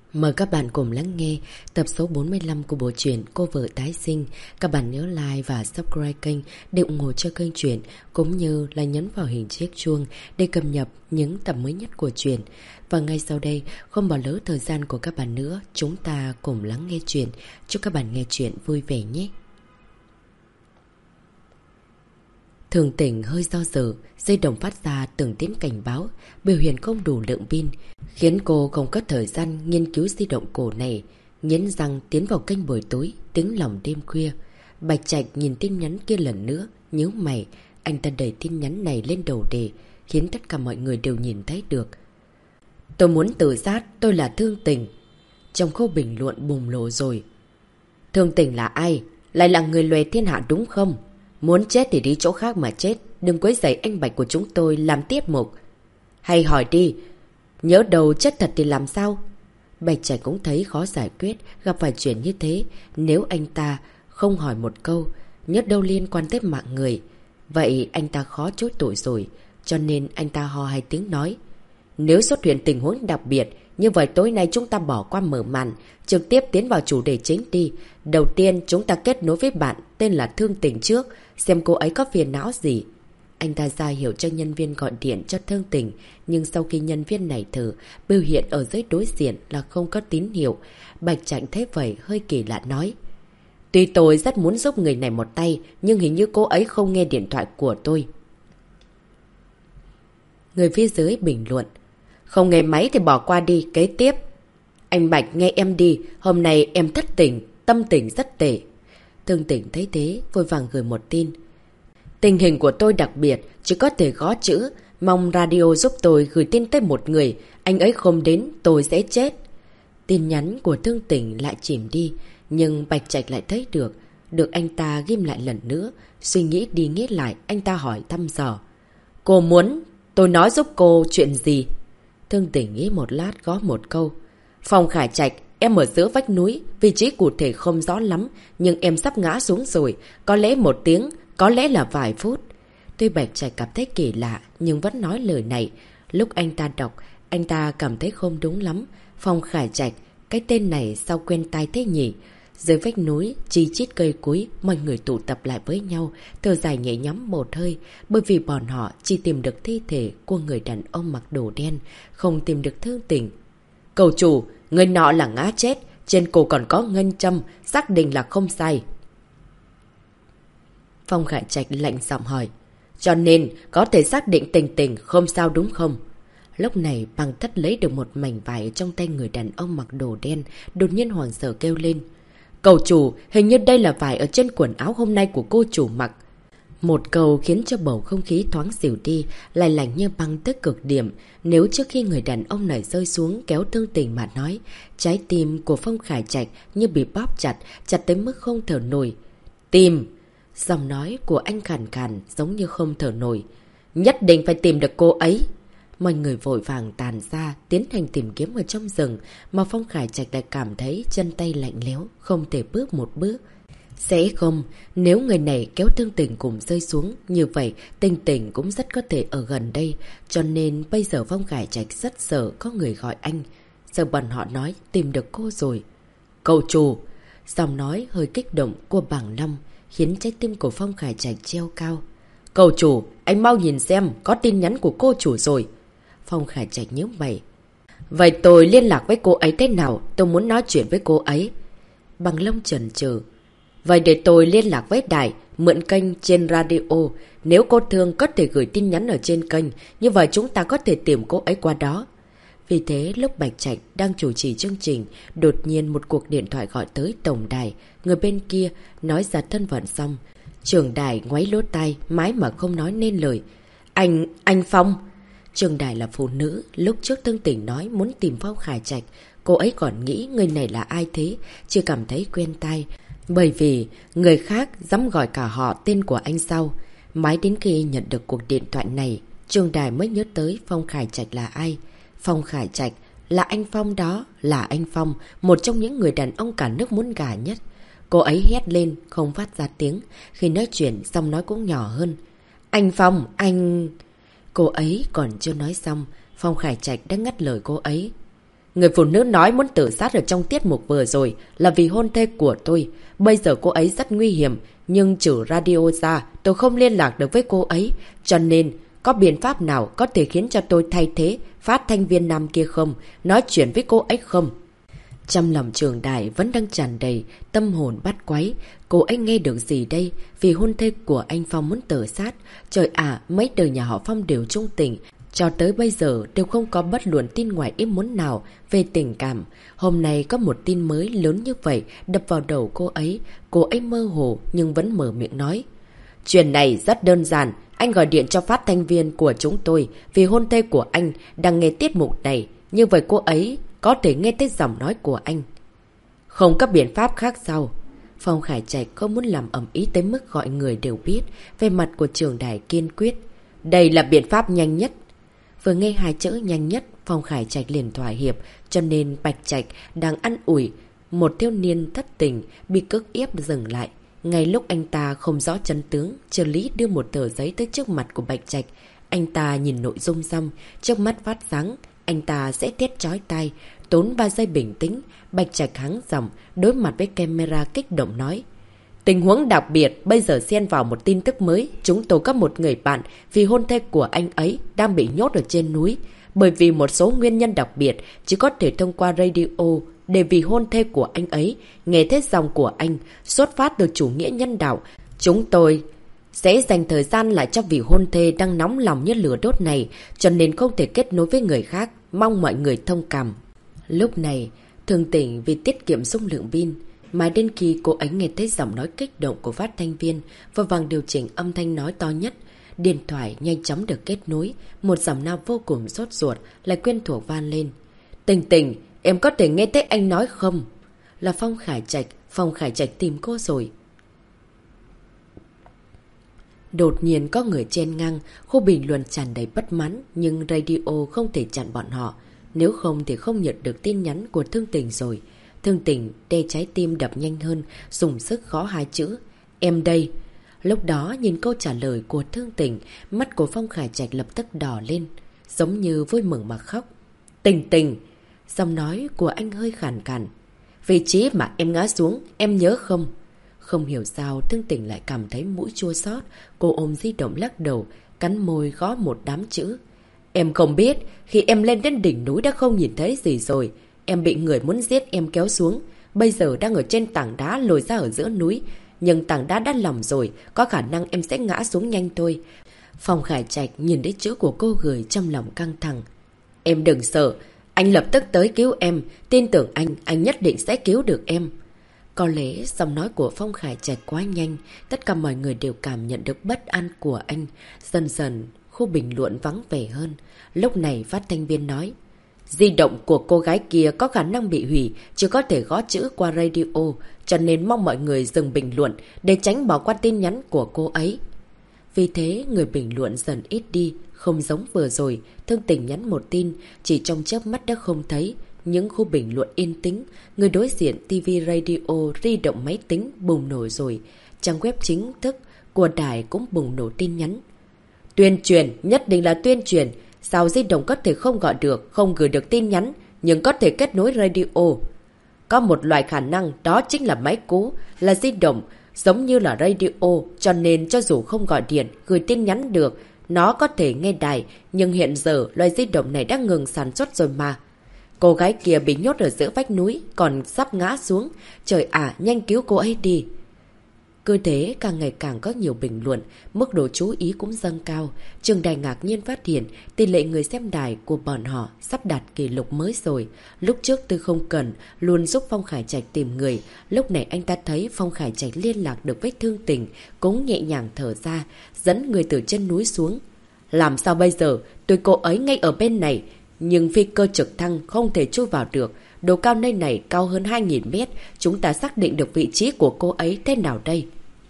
Mời các bạn cùng lắng nghe tập số 45 của bộ truyện Cô Vợ Tái Sinh. Các bạn nhớ like và subscribe kênh để ủng hộ cho kênh truyện, cũng như là nhấn vào hình chiếc chuông để cập nhật những tập mới nhất của truyện. Và ngay sau đây, không bỏ lỡ thời gian của các bạn nữa, chúng ta cùng lắng nghe truyện. Chúc các bạn nghe truyện vui vẻ nhé. Thường Tỉnh hơi do dự, dây đồng phát ra từng tiếng cảnh báo, biểu hiện không đủ lượng pin, khiến cô không có thời gian nghiên cứu di động cổ này. Nghiến răng tiến vào kênh buổi tối, tiếng lòng đêm khuya. Bạch Trạch nhìn tin nhắn kia lần nữa, nhíu mày. Anh ta đẩy tin nhắn này lên đầu đề, khiến tất cả mọi người đều nhìn thấy được. Tôi muốn tự sát, tôi là Thương Tỉnh. Trong khâu bình luận bùng nổ rồi. Thương Tỉnh là ai? Lại là người lòe thiên hạ đúng không? Muốn chết thì đi chỗ khác mà chết, đừng quấy rầy anh Bạch của chúng tôi làm tiết mục. Hay hỏi đi, nhớ đầu chết thật thì làm sao? Bạch Trạch cũng thấy khó giải quyết, gặp phải chuyện như thế. Nếu anh ta không hỏi một câu, nhớ đâu liên quan tới mạng người, vậy anh ta khó chối tội rồi. Cho nên anh ta ho hai tiếng nói, nếu xuất hiện tình huống đặc biệt, như vậy tối nay chúng ta bỏ qua mở màn, trực tiếp tiến vào chủ đề chính đi. Đầu tiên chúng ta kết nối với bạn tên là Thương Tỉnh trước, xem cô ấy có phiền não gì. Anh ta ra hiệu cho nhân viên gọi điện cho Thương Tỉnh, nhưng sau khi nhân viên này thử, biểu hiện ở dưới đối diện là không có tín hiệu. Bạch Trạch thấy vậy hơi kỳ lạ nói, tuy tôi rất muốn giúp người này một tay, nhưng hình như cô ấy không nghe điện thoại của tôi. Người phía dưới bình luận, không nghe máy thì bỏ qua đi, kế tiếp. Anh Bạch nghe em đi, hôm nay em thất tình, tâm tình rất tệ. Thương Tỉnh thấy thế, vội vàng gửi một tin. Tình hình của tôi đặc biệt, chỉ có thể gõ chữ, mong radio giúp tôi gửi tin tới một người, anh ấy không đến, tôi sẽ chết. Tin nhắn của Thương Tỉnh lại chìm đi, nhưng Bạch Trạch lại thấy được anh ta ghim lại lần nữa, suy nghĩ đi nghĩ lại, anh ta hỏi thăm dò. Cô muốn tôi nói giúp cô chuyện gì? Thương Tỉnh nghĩ một lát gõ một câu. Phong Khải Trạch, em ở giữa vách núi, vị trí cụ thể không rõ lắm, nhưng em sắp ngã xuống rồi, có lẽ 1 tiếng, có lẽ là vài phút. Tuy Bạch Trạch cảm thấy kỳ lạ, nhưng vẫn nói lời này. Lúc anh ta đọc, anh ta cảm thấy không đúng lắm. Phong Khải Trạch, cái tên này sao quen tai thế nhỉ? Dưới vách núi, chi chít cây cối, mọi người tụ tập lại với nhau, thở dài nhẹ nhõm một hơi, bởi vì bọn họ chỉ tìm được thi thể của người đàn ông mặc đồ đen, không tìm được Thương Tỉnh. Cầu chủ, người nọ là ngã chết, trên cổ còn có ngân châm, xác định là không sai. Phong Khải Trạch lạnh giọng hỏi, cho nên có thể xác định tình tình không sao đúng không? Lúc này Bằng Thất lấy được một mảnh vải trong tay người đàn ông mặc đồ đen, đột nhiên hoảng sợ kêu lên. Cầu chủ, hình như đây là vải ở trên quần áo hôm nay của cô chủ mặc. Một câu khiến cho bầu không khí thoáng xỉu đi, lại lạnh như băng tới cực điểm. Nếu trước khi người đàn ông này rơi xuống kéo Thương Tỉnh mà nói, trái tim của Phong Khải Trạch như bị bóp chặt, chặt tới mức không thở nổi. Tìm! Giọng nói của anh khàn khàn giống như không thở nổi. Nhất định phải tìm được cô ấy. Mọi người vội vàng tàn ra, tiến hành tìm kiếm ở trong rừng, mà Phong Khải Trạch lại cảm thấy chân tay lạnh lẽo, không thể bước một bước. Sẽ không, nếu người này kéo Thương Tỉnh cùng rơi xuống, như vậy Tình Tình cũng rất có thể ở gần đây. Cho nên bây giờ Phong Khải Trạch rất sợ có người gọi anh. Giờ bọn họ nói tìm được cô rồi. Cầu chủ! Giọng nói hơi kích động của Bảng Long khiến trái tim của Phong Khải Trạch treo cao. Cầu chủ, anh mau nhìn xem, có tin nhắn của cô chủ rồi. Phong Khải Trạch nhớ mày. Vậy tôi liên lạc với cô ấy thế nào? Tôi muốn nói chuyện với cô ấy. Bằng Long chần chừ. Vậy để tôi liên lạc với đài, mượn kênh trên radio. Nếu cô Thương có thể gửi tin nhắn ở trên kênh, như vậy chúng ta có thể tìm cô ấy qua đó. Vì thế lúc Bạch Trạch đang chủ trì chương trình, đột nhiên một cuộc điện thoại gọi tới tổng đài. Người bên kia nói ra thân phận xong. Trưởng đài ngoáy lỗ tai, mãi mà không nói nên lời. Anh Phong! Trưởng đài là phụ nữ, lúc trước Thương Tỉnh nói muốn tìm Phong Khải Trạch. Cô ấy còn nghĩ người này là ai thế, chưa cảm thấy quen tai. Bởi vì người khác dám gọi cả họ tên của anh sau. Mãi đến khi nhận được cuộc điện thoại này, trưởng đài mới nhớ tới Phong Khải Trạch là ai. Phong Khải Trạch là anh Phong đó, là anh Phong, một trong những người đàn ông cả nước muốn gả nhất. Cô ấy hét lên, không phát ra tiếng. Khi nói chuyện, giọng nói cũng nhỏ hơn. Anh Phong, anh... Cô ấy còn chưa nói xong, Phong Khải Trạch đã ngắt lời cô ấy. Người phụ nữ nói muốn tự sát ở trong tiết mục vừa rồi là vì hôn thê của tôi. Bây giờ cô ấy rất nguy hiểm, nhưng trừ radio ra, tôi không liên lạc được với cô ấy. Cho nên, có biện pháp nào có thể khiến cho tôi thay thế phát thanh viên nam kia không? Nói chuyện với cô ấy không? Trong lòng Trường Đại vẫn đang tràn đầy tâm hồn bắt quấy. Cô ấy nghe được gì đây? Vì hôn thê của anh Phong muốn tự sát. Trời ạ, mấy đời nhà họ Phong đều trung tình. Cho tới bây giờ đều không có bất luận tin ngoài ý muốn nào về tình cảm. Hôm nay có một tin mới lớn như vậy đập vào đầu cô ấy. Cô ấy mơ hồ nhưng vẫn mở miệng nói. Chuyện này rất đơn giản. Anh gọi điện cho phát thanh viên của chúng tôi vì hôn thê của anh đang nghe tiết mục này. Như vậy cô ấy có thể nghe thấy giọng nói của anh. Không có biện pháp khác sao? Phong Khải Trạch không muốn làm ầm ĩ tới mức gọi người đều biết. Về mặt của Trường Đại kiên quyết. Đây là biện pháp nhanh nhất. Vừa nghe hai chữ nhanh nhất, Phong Khải Trạch liền thỏa hiệp, cho nên Bạch Trạch đang ăn ủi một thiếu niên thất tình bị cưỡng ép dừng lại. Ngay lúc anh ta không rõ chân tướng, trợ lý đưa một tờ giấy tới trước mặt của Bạch Trạch. Anh ta nhìn nội dung xong, trước mắt phát sáng, anh ta sẽ thét chói tai. Tốn 3 giây bình tĩnh, Bạch Trạch hắng giọng, đối mặt với camera kích động nói. Tình huống đặc biệt, bây giờ xen vào một tin tức mới. Chúng tôi có một người bạn vì hôn thê của anh ấy đang bị nhốt ở trên núi. Bởi vì một số nguyên nhân đặc biệt, chỉ có thể thông qua radio để vì hôn thê của anh ấy nghe thấy dòng của anh xuất phát từ chủ nghĩa nhân đạo. Chúng tôi sẽ dành thời gian lại cho vị hôn thê đang nóng lòng như lửa đốt này, cho nên không thể kết nối với người khác. Mong mọi người thông cảm. Lúc này, Thường Tỉnh vì tiết kiệm dung lượng pin, mãi đến khi cô ấy nghe thấy giọng nói kích động của phát thanh viên, vội vàng điều chỉnh âm thanh nói to nhất. Điện thoại nhanh chóng được kết nối, một giọng nam vô cùng sốt ruột lại quen thuộc vang lên. Tình Tình, em có thể nghe thấy anh nói không? Là Phong Khải Trạch. Phong Khải Trạch tìm cô rồi. Đột nhiên có người chen ngang, khu bình luận tràn đầy bất mãn, nhưng radio không thể chặn bọn họ. Nếu không thì không nhận được tin nhắn của Thương Tình rồi. Thương Tình đe trái tim đập nhanh hơn, dùng sức gõ hai chữ. Em đây. Lúc đó nhìn câu trả lời của Thương Tình, mắt của Phong Khải Trạch lập tức đỏ lên, giống như vui mừng mà khóc. Tình Tình. Giọng nói của anh hơi khàn khàn. Vị trí mà em ngã xuống, em nhớ không? Không hiểu sao Thương Tình lại cảm thấy mũi chua xót. Cô ôm di động lắc đầu, cắn môi gõ một đám chữ. Em không biết, khi em lên đến đỉnh núi đã không nhìn thấy gì rồi. Em bị người muốn giết em kéo xuống. Bây giờ đang ở trên tảng đá lồi ra ở giữa núi. Nhưng tảng đá đã lỏng rồi, có khả năng em sẽ ngã xuống nhanh thôi. Phong Khải Trạch nhìn đến chữ của cô gửi trong lòng căng thẳng. Em đừng sợ, anh lập tức tới cứu em. Tin tưởng anh nhất định sẽ cứu được em. Có lẽ giọng nói của Phong Khải Trạch quá nhanh, tất cả mọi người đều cảm nhận được bất an của anh. Dần dần, khu bình luận vắng vẻ hơn. Lúc này phát thanh viên nói. Di động của cô gái kia có khả năng bị hủy, chỉ có thể gõ chữ qua radio, cho nên mong mọi người dừng bình luận để tránh bỏ qua tin nhắn của cô ấy. Vì thế, người bình luận dần ít đi, không giống vừa rồi, Thương Tình nhắn một tin, chỉ trong chớp mắt đã không thấy. Những khu bình luận yên tĩnh, người đối diện TV radio di động máy tính bùng nổ rồi. Trang web chính thức của đài cũng bùng nổ tin nhắn. Tuyên truyền, nhất định là tuyên truyền. Sao di động có thể không gọi được, không gửi được tin nhắn, nhưng có thể kết nối radio? Có một loại khả năng, đó chính là máy cũ, là di động, giống như là radio, cho nên cho dù không gọi điện, gửi tin nhắn được, nó có thể nghe đài, nhưng hiện giờ loại di động này đã ngừng sản xuất rồi mà. Cô gái kia bị nhốt ở giữa vách núi, còn sắp ngã xuống. Trời ạ, nhanh cứu cô ấy đi. Cứ thế càng ngày càng có nhiều bình luận, mức độ chú ý cũng dâng cao. Trường Đài ngạc nhiên phát hiện tỷ lệ người xem đài của bọn họ sắp đạt kỷ lục mới rồi. Lúc trước Tư Không Cần luôn giúp Phong Khải Trạch tìm người. Lúc này anh ta thấy Phong Khải Trạch liên lạc được với Thương Tình, cũng nhẹ nhàng thở ra, dẫn người từ chân núi xuống. Làm sao bây giờ? Tôi cô ấy ngay ở bên này, nhưng phi cơ trực thăng không thể chui vào được. Độ cao nơi này cao hơn 2.000 mét. Chúng ta xác định được vị trí của cô ấy thế nào đây?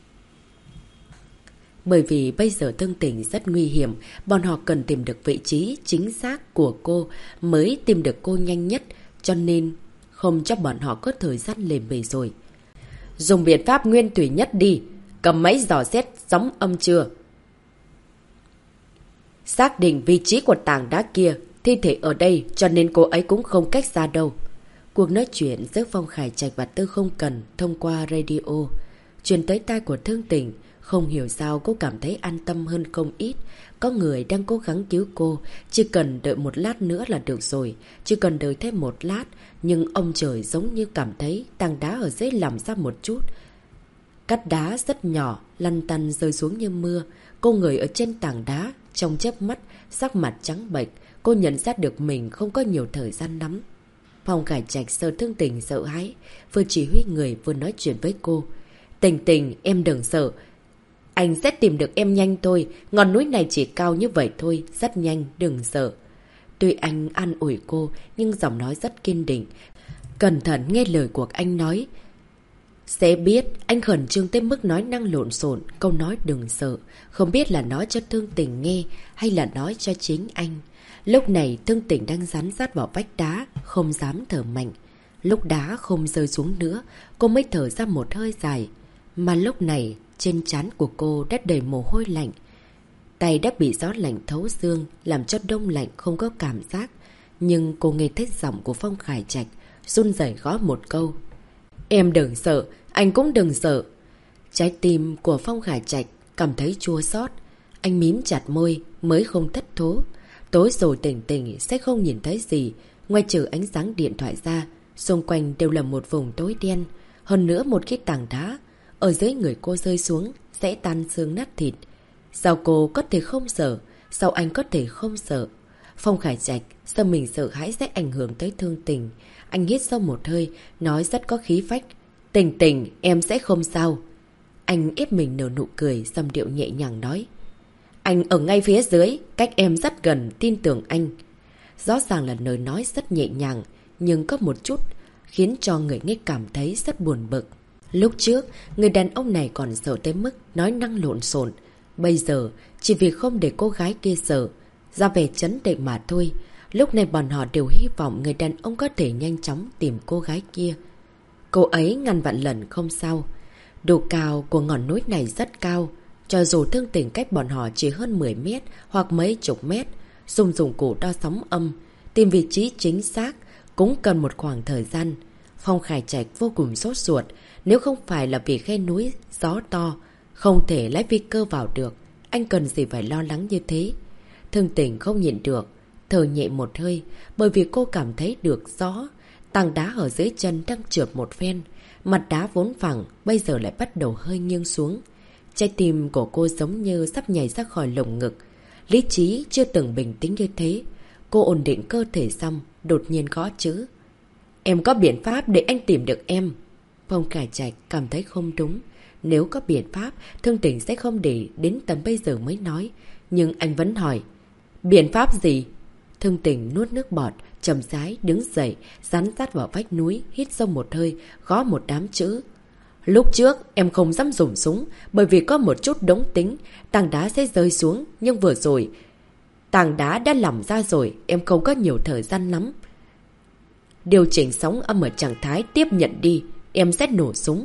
Bởi vì bây giờ Thương Tình rất nguy hiểm, bọn họ cần tìm được vị trí chính xác của cô mới tìm được cô nhanh nhất, cho nên không cho bọn họ có thời gian lề mề rồi. Dùng biện pháp nguyên thủy nhất đi, cầm máy dò xét sóng âm chưa? Xác định vị trí của tảng đá kia, thi thể ở đây cho nên cô ấy cũng không cách xa đâu. Cuộc nói chuyện giữa Phong Khải Trạch và Tư Không Cần thông qua radio truyền tới tai của Thương Tình. Không hiểu sao cô cảm thấy an tâm hơn không ít. Có người đang cố gắng cứu cô. Chỉ cần đợi một lát nữa là được rồi. Chỉ cần đợi thêm một lát. Nhưng ông trời giống như cảm thấy tảng đá ở dưới làm ra một chút. Cát đá rất nhỏ, lăn tăn rơi xuống như mưa. Cô người ở trên tảng đá, trong chớp mắt, sắc mặt trắng bệch. Cô nhận ra được mình không có nhiều thời gian lắm. Phong Khải Trạch sợ Thương Tình sợ hãi, vừa chỉ huy người vừa nói chuyện với cô. Tình Tình, em đừng sợ. Anh sẽ tìm được em nhanh thôi. Ngọn núi này chỉ cao như vậy thôi, rất nhanh, đừng sợ. Tuy anh an ủi cô, nhưng giọng nói rất kiên định. Cẩn thận nghe lời của anh nói. Sẽ biết, anh khẩn trương tới mức nói năng lộn xộn, câu nói đừng sợ. Không biết là nói cho Thương Tình nghe hay là nói cho chính anh. Lúc này Thương Tình đang dán sát vào vách đá, không dám thở mạnh. Lúc đá không rơi xuống nữa, cô mới thở ra một hơi dài. Mà lúc này, trên trán của cô đã đầy mồ hôi lạnh. Tay đã bị gió lạnh thấu xương, làm cho đông lạnh không có cảm giác. Nhưng cô nghe thấy giọng của Phong Khải Trạch, run rẩy gõ một câu. Em đừng sợ, anh cũng đừng sợ. Trái tim của Phong Khải Trạch cảm thấy chua xót. Anh mím chặt môi, mới không thất thố. Tối rồi Tình Tình sẽ không nhìn thấy gì. Ngoài trừ ánh sáng điện thoại ra, xung quanh đều là một vùng tối đen. Hơn nữa một cái tảng đá ở dưới người cô rơi xuống sẽ tan xương nát thịt. Sao cô có thể không sợ? Sao anh có thể không sợ? Phong Khải Trạch sợ mình sợ hãi sẽ ảnh hưởng tới Thương Tình. Anh hít sâu một hơi, nói rất có khí phách. Tình Tình, em sẽ không sao. Anh ép mình nở nụ cười, giọng điệu nhẹ nhàng nói. Anh ở ngay phía dưới, cách em rất gần, tin tưởng anh. Rõ ràng là lời nói rất nhẹ nhàng, nhưng có một chút khiến cho người nghe cảm thấy rất buồn bực. Lúc trước, người đàn ông này còn sợ tới mức nói năng lộn xộn. Bây giờ, chỉ vì không để cô gái kia sợ, ra vẻ trấn định mà thôi. Lúc này bọn họ đều hy vọng người đàn ông có thể nhanh chóng tìm cô gái kia. Cô ấy ngàn vạn lần không sao. Độ cao của ngọn núi này rất cao. Cho dù Thương Tình cách bọn họ chỉ hơn 10 mét hoặc mấy chục mét, dùng cụ đo sóng âm, tìm vị trí chính xác cũng cần một khoảng thời gian. Phong Khải Trạch vô cùng sốt ruột. Nếu không phải là vì khe núi gió to, không thể lái phi cơ vào được, anh cần gì phải lo lắng như thế. Thương Tình không nhịn được, thở nhẹ một hơi, bởi vì cô cảm thấy được rõ tảng đá ở dưới chân đang trượt một phen. Mặt đá vốn phẳng, bây giờ lại bắt đầu hơi nghiêng xuống. Trái tim của cô giống như sắp nhảy ra khỏi lồng ngực. Lý trí chưa từng bình tĩnh như thế. Cô ổn định cơ thể xong, đột nhiên gõ chữ. Em có biện pháp để anh tìm được em. Phong Khải Trạch cảm thấy không đúng. Nếu có biện pháp, Thương Tình sẽ không để đến tầm bây giờ mới nói. Nhưng anh vẫn hỏi. Biện pháp gì? Thương Tình nuốt nước bọt, chậm rãi đứng dậy, dán sát vào vách núi, hít sâu một hơi, gõ một đám chữ. Lúc trước em không dám dùng súng, bởi vì có một chút đống tính, tảng đá sẽ rơi xuống, nhưng vừa rồi tảng đá đã lỏng ra rồi, em không có nhiều thời gian lắm. Điều chỉnh sóng âm ở trạng thái tiếp nhận đi, em sẽ nổ súng.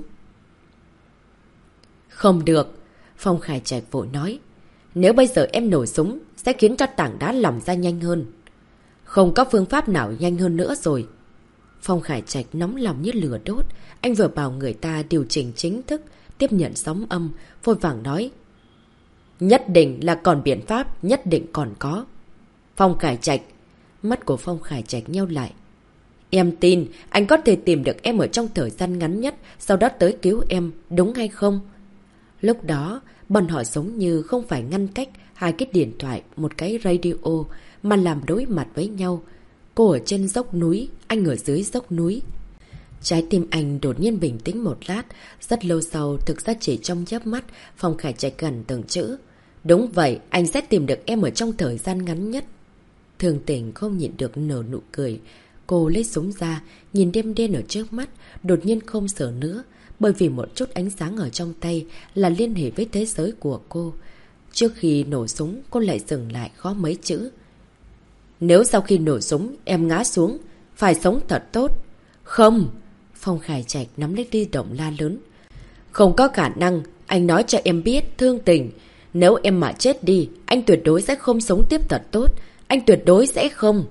Không được, Phong Khải Trạch vội nói. Nếu bây giờ em nổ súng, sẽ khiến cho tảng đá lỏng ra nhanh hơn. Không có phương pháp nào nhanh hơn nữa rồi. Phong Khải Trạch nóng lòng như lửa đốt. Anh vừa bảo người ta điều chỉnh chính thức, tiếp nhận sóng âm, vội vàng nói. Nhất định là còn biện pháp, nhất định còn có. Phong Khải Trạch. Mắt của Phong Khải Trạch nheo lại. Em tin anh có thể tìm được em ở trong thời gian ngắn nhất, sau đó tới cứu em, đúng hay không? Lúc đó, bọn họ giống như không phải ngăn cách hai cái điện thoại, một cái radio, mà làm đối mặt với nhau. Cô ở trên dốc núi, anh ở dưới dốc núi. Trái tim anh đột nhiên bình tĩnh một lát, rất lâu sau thực ra chỉ trong chớp mắt, Phong Khải Trạch gần từng chữ. Đúng vậy, anh sẽ tìm được em ở trong thời gian ngắn nhất. Thương Tình không nhịn được nở nụ cười. Cô lấy súng ra, nhìn đêm đen ở trước mắt, đột nhiên không sợ nữa, bởi vì một chút ánh sáng ở trong tay là liên hệ với thế giới của cô. Trước khi nổ súng, cô lại dừng lại gõ mấy chữ. Nếu sau khi nổ súng em ngã xuống, phải sống thật tốt. Không! Phong Khải Trạch nắm lấy di động la lớn. Không có khả năng, anh nói cho em biết, Thương Tình. Nếu em mà chết đi, anh tuyệt đối sẽ không sống tiếp thật tốt. Anh tuyệt đối sẽ không.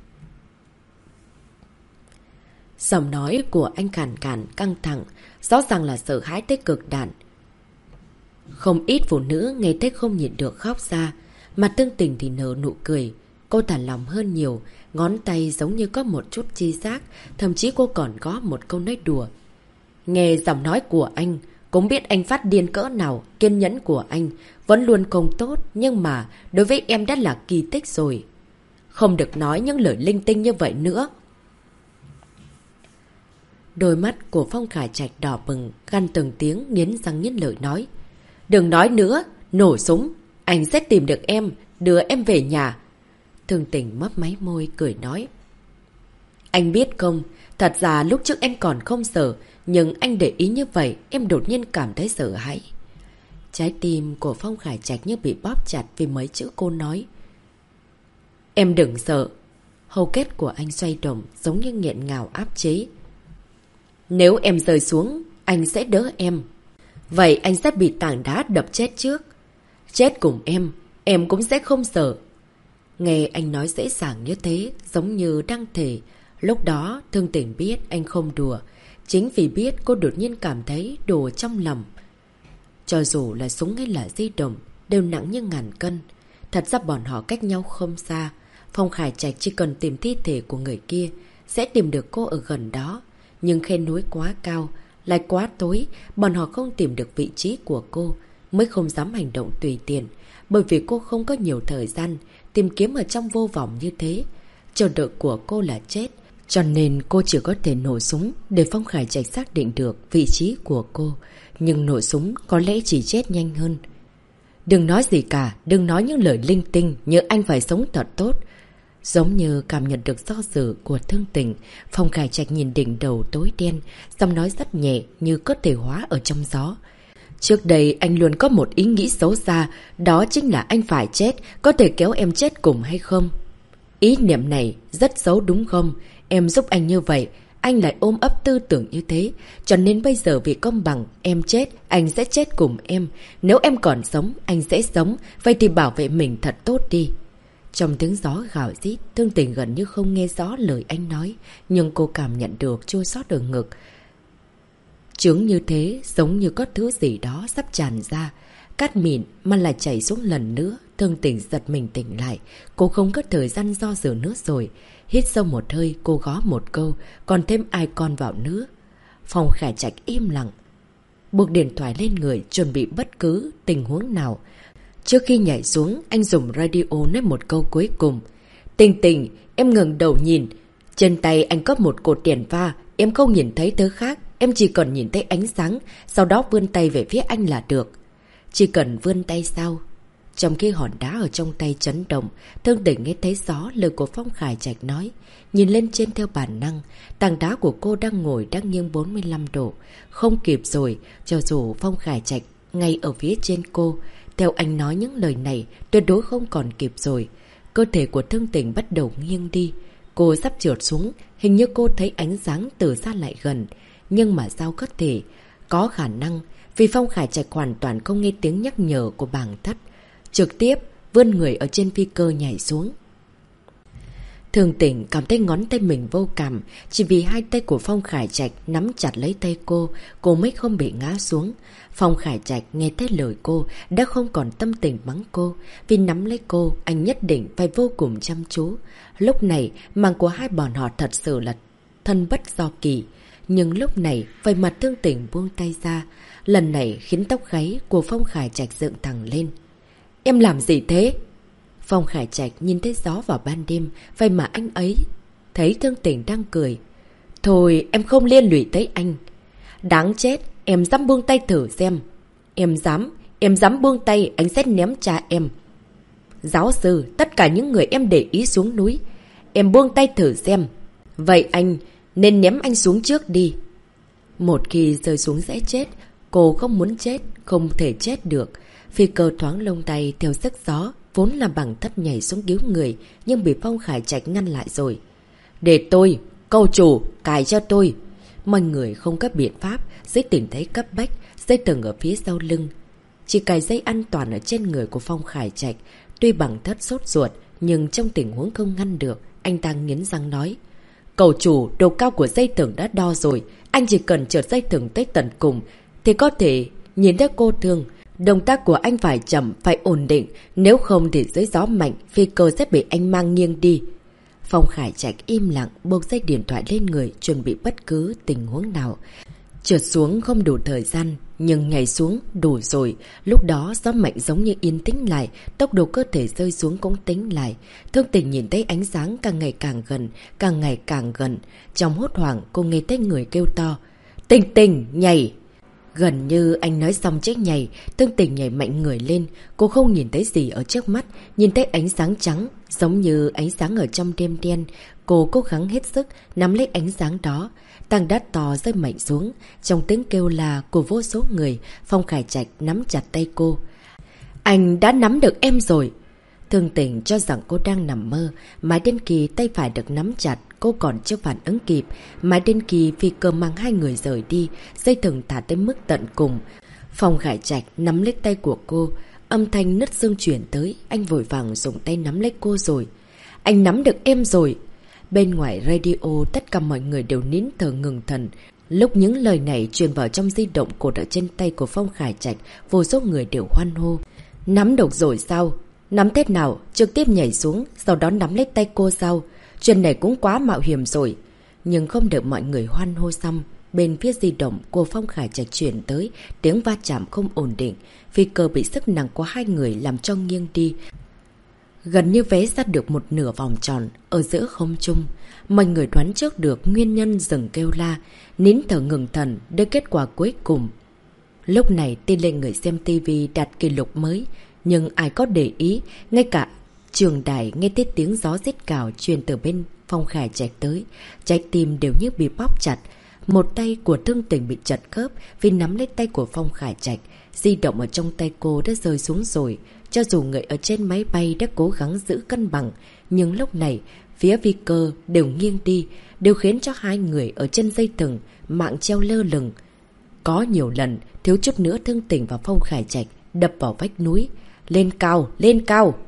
Giọng nói của anh khàn khàn, căng thẳng, rõ ràng là sợ hãi tới cực hạn. Không ít phụ nữ nghe thấy không nhịn được khóc ra, mà Tương Tình thì nở nụ cười. Cô thả lòng hơn nhiều, ngón tay giống như có một chút chi giác, thậm chí cô còn có một câu nói đùa. Nghe giọng nói của anh, cũng biết anh phát điên cỡ nào, kiên nhẫn của anh vẫn luôn không tốt, nhưng mà đối với em đã là kỳ tích rồi. Không được nói những lời linh tinh như vậy nữa. Đôi mắt của Phong Khải Trạch đỏ bừng, gằn từng tiếng, nghiến răng nghiến lợi nói. Đừng nói nữa, nổ súng, anh sẽ tìm được em, đưa em về nhà. Thương Tình mấp máy môi, cười nói. Anh biết không, thật ra lúc trước em còn không sợ, nhưng anh để ý như vậy, em đột nhiên cảm thấy sợ hãi. Trái tim của Phong Khải Trạch như bị bóp chặt vì mấy chữ cô nói. Em đừng sợ. Hầu kết của anh xoay động, giống như nghẹn ngào áp chế. Nếu em rơi xuống, anh sẽ đỡ em. Vậy anh sẽ bị tảng đá đập chết trước. Chết cùng em cũng sẽ không sợ. Nghe anh nói dễ dàng như thế, giống như đang thề. Lúc đó, Thương Tình biết anh không đùa. Chính vì biết cô đột nhiên cảm thấy đồ trong lòng. Cho dù là súng hay là di động, đều nặng như ngàn cân. Thật ra bọn họ cách nhau không xa. Phong Khải Trạch chỉ cần tìm thi thể của người kia, sẽ tìm được cô ở gần đó. Nhưng khe núi quá cao, lại quá tối, bọn họ không tìm được vị trí của cô, mới không dám hành động tùy tiện. Bởi vì cô không có nhiều thời gian tìm kiếm ở trong vô vọng như thế. Chờ đợi của cô là chết, cho nên cô chỉ có thể nổ súng để Phong Khải Trạch xác định được vị trí của cô. Nhưng nổ súng có lẽ chỉ chết nhanh hơn. Đừng nói gì cả, đừng nói những lời linh tinh, nhưng anh phải sống thật tốt. Giống như cảm nhận được do dự của Thương Tình, Phong Khải Trạch nhìn đỉnh đầu tối đen, giọng nói rất nhẹ như có thể hóa ở trong gió. Trước đây anh luôn có một ý nghĩ xấu xa, đó chính là anh phải chết, có thể kéo em chết cùng hay không? Ý niệm này rất xấu đúng không? Em giúp anh như vậy, anh lại ôm ấp tư tưởng như thế. Cho nên bây giờ vì công bằng, em chết, anh sẽ chết cùng em. Nếu em còn sống, anh sẽ sống, vậy thì bảo vệ mình thật tốt đi. Trong tiếng gió gào rít, Thương Tình gần như không nghe rõ lời anh nói, nhưng cô cảm nhận được chua xót ở ngực. Trướng như thế, giống như có thứ gì đó sắp tràn ra. Cát mịn mà lại chảy xuống lần nữa. Thương Tình giật mình tỉnh lại. Cô không có thời gian do dự nữa rồi. Hít sâu một hơi, cô gõ một câu, còn thêm ai con vào nữa. Phong Khải Trạch im lặng, buộc điện thoại lên người, chuẩn bị bất cứ tình huống nào. Trước khi nhảy xuống, anh dùng radio nói một câu cuối cùng. Tình Tình, em ngẩng đầu nhìn. Trên tay anh có một cột đèn pha, em không nhìn thấy thứ khác. Em chỉ cần nhìn thấy ánh sáng, sau đó vươn tay về phía anh là được. Chỉ cần vươn tay sao? Trong khi hòn đá ở trong tay chấn động, Thương Tình nghe thấy rõ lời của Phong Khải Trạch nói. Nhìn lên trên theo bản năng, tảng đá của cô đang ngồi đang nghiêng 45 độ. Không kịp rồi, cho dù Phong Khải Trạch ngay ở phía trên cô. Theo anh nói những lời này, tuyệt đối không còn kịp rồi. Cơ thể của Thương Tình bắt đầu nghiêng đi. Cô sắp trượt xuống, hình như cô thấy ánh sáng từ xa lại gần. Nhưng mà sao có thể? Có khả năng, vì Phong Khải Trạch hoàn toàn không nghe tiếng nhắc nhở của bảng thất. Trực tiếp, vươn người ở trên phi cơ nhảy xuống. Thương Tình cảm thấy ngón tay mình vô cảm, chỉ vì hai tay của Phong Khải Trạch nắm chặt lấy tay cô mới không bị ngã xuống. Phong Khải Trạch nghe thấy lời cô, đã không còn tâm tình mắng cô. Vì nắm lấy cô, anh nhất định phải vô cùng chăm chú. Lúc này, màng của hai bọn họ thật sự là thân bất do kỳ. Nhưng lúc này, vậy mặt Thương Tình buông tay ra. Lần này khiến tóc gáy của Phong Khải Trạch dựng thẳng lên. Em làm gì thế? Phong Khải Trạch nhìn thấy gió vào ban đêm, vậy mà anh ấy thấy Thương Tình đang cười. Thôi em không liên lụy tới anh. Đáng chết, em dám buông tay thử xem. Em dám buông tay, anh sẽ ném cha em. Giáo sư, tất cả những người em để ý xuống núi. Em buông tay thử xem. Vậy anh nên ném anh xuống trước đi. Một khi rơi xuống sẽ chết. Cô không muốn chết, không thể chết được. Phi cơ thoáng lông tay theo sức gió, vốn là bằng thất nhảy xuống cứu người, nhưng bị Phong Khải Trạch ngăn lại rồi. Để tôi, câu chủ, cài cho tôi. Mọi người không có biện pháp, dưới tình thế cấp bách, dây thừng ở phía sau lưng. Chỉ cài dây an toàn ở trên người của Phong Khải Trạch, tuy bằng thất sốt ruột, Nhưng trong tình huống không ngăn được, anh ta nghiến răng nói. Cậu chủ, độ cao của dây thừng đã đo rồi. Anh chỉ cần trượt dây thừng tới tận cùng thì có thể nhìn thấy cô thương. Động tác của anh phải chậm, phải ổn định. Nếu không thì dưới gió mạnh, phi cơ sẽ bị anh mang nghiêng đi. Phong Khải Trạch im lặng, buộc dây điện thoại lên người, chuẩn bị bất cứ tình huống nào. Trượt xuống không đủ thời gian, nhưng nhảy xuống đủ rồi. Lúc đó gió mạnh giống như yên tĩnh lại, tốc độ cơ thể rơi xuống cũng tĩnh lại. Thương Tình nhìn thấy ánh sáng càng ngày càng gần, càng ngày càng gần. Trong hốt hoảng cô nghe thấy người kêu to. Tình Tình, nhảy! Gần như anh nói xong chết nhảy, Thương Tình nhảy mạnh người lên. Cô không nhìn thấy gì ở trước mắt, nhìn thấy ánh sáng trắng, giống như ánh sáng ở trong đêm đen. Cô cố gắng hết sức nắm lấy ánh sáng đó. Tảng đá to rơi mạnh xuống, trong tiếng kêu la của vô số người, Phong Khải Trạch nắm chặt tay cô. Anh đã nắm được em rồi. Thương Tình cho rằng cô đang nằm mơ, mãi đến khi tay phải được nắm chặt, cô còn chưa phản ứng kịp. Mãi đến khi phi cơ mang hai người rời đi, dây thừng thả tới mức tận cùng. Phong Khải Trạch nắm lấy tay của cô, âm thanh nứt xương chuyển tới, anh vội vàng dùng tay nắm lấy cô rồi. Anh nắm được em rồi. Bên ngoài radio tất cả mọi người đều nín thở ngừng thần. Lúc những lời này truyền vào trong di động cột ở trên tay của Phong Khải Trạch, vô số người đều hoan hô. Nắm được rồi sao? Nắm thế nào? Trực tiếp nhảy xuống, sau đó nắm lấy tay cô sao? Chuyện này cũng quá mạo hiểm rồi. Nhưng không đợi mọi người hoan hô xong, bên phía di động của Phong Khải Trạch chuyển tới, tiếng va chạm không ổn định. Phi cơ bị sức nặng của hai người làm cho nghiêng đi. Gần như vé ra được một nửa vòng tròn ở giữa không trung. Mọi người đoán trước được nguyên nhân dừng kêu la, nín thở ngừng thần đến kết quả cuối cùng. Lúc này tin lên người xem TV đạt kỷ lục mới, nhưng ai có để ý, ngay cả trường đài nghe thấy tiếng gió rít cào truyền từ bên Phong Khải Trạch tới, trái tim đều như bị bóp chặt. Một tay của Thương Tình bị chật khớp vì nắm lấy tay của Phong Khải Trạch, di động ở trong tay cô đã rơi xuống rồi. Cho dù người ở trên máy bay đã cố gắng giữ cân bằng, nhưng lúc này phía phi cơ đều nghiêng đi, đều khiến cho hai người ở trên dây thừng mạng treo lơ lửng. Có nhiều lần thiếu chút nữa Thương Tình và Phong Khải Trạch đập vào vách núi. Lên cao, lên cao!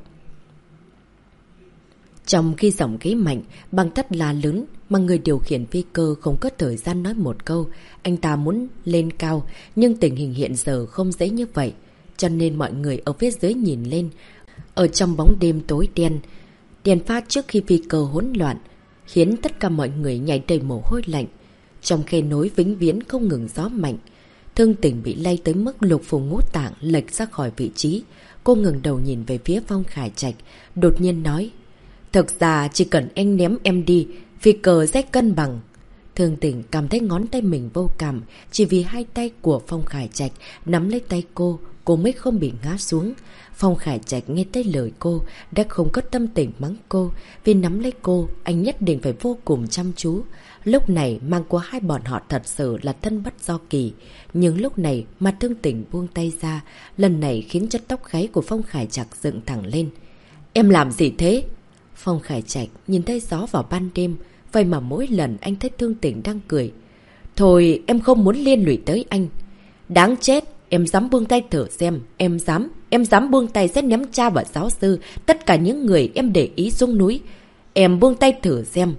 Trong khi giọng khí mạnh, bằng tất la lớn, mà người điều khiển phi cơ không có thời gian nói một câu. Anh ta muốn lên cao, nhưng tình hình hiện giờ không dễ như vậy. Cho nên mọi người ở phía dưới nhìn lên. Ở trong bóng đêm tối đen, đèn pha trước khi phi cơ hỗn loạn, khiến tất cả mọi người nhảy đầy mồ hôi lạnh. Trong khe nối vĩnh viễn không ngừng gió mạnh. Thương Tình bị lay tới mức lục phủ ngũ tạng lệch ra khỏi vị trí. Cô ngừng đầu nhìn về phía Phong Khải Trạch, đột nhiên nói. Thực ra chỉ cần anh ném em đi, phi cơ sẽ cân bằng. Thương Tình cảm thấy ngón tay mình vô cảm, chỉ vì hai tay của Phong Khải Trạch nắm lấy tay cô mới không bị ngã xuống. Phong Khải Trạch nghe thấy lời cô, đã không có tâm tình mắng cô, vì nắm lấy cô, anh nhất định phải vô cùng chăm chú. Lúc này mang của hai bọn họ thật sự là thân bất do kỳ. Nhưng lúc này mà Thương Tình buông tay ra, lần này khiến cho tóc gáy của Phong Khải Trạch dựng thẳng lên. Em làm gì thế? Phong Khải Trạch nhìn thấy gió vào ban đêm, vậy mà mỗi lần anh thấy Thương Tình đang cười. Thôi em không muốn liên lụy tới anh. Đáng chết, em dám buông tay thử xem, em dám buông tay sẽ ném cha và giáo sư, tất cả những người em để ý xuống núi. Em buông tay thử xem.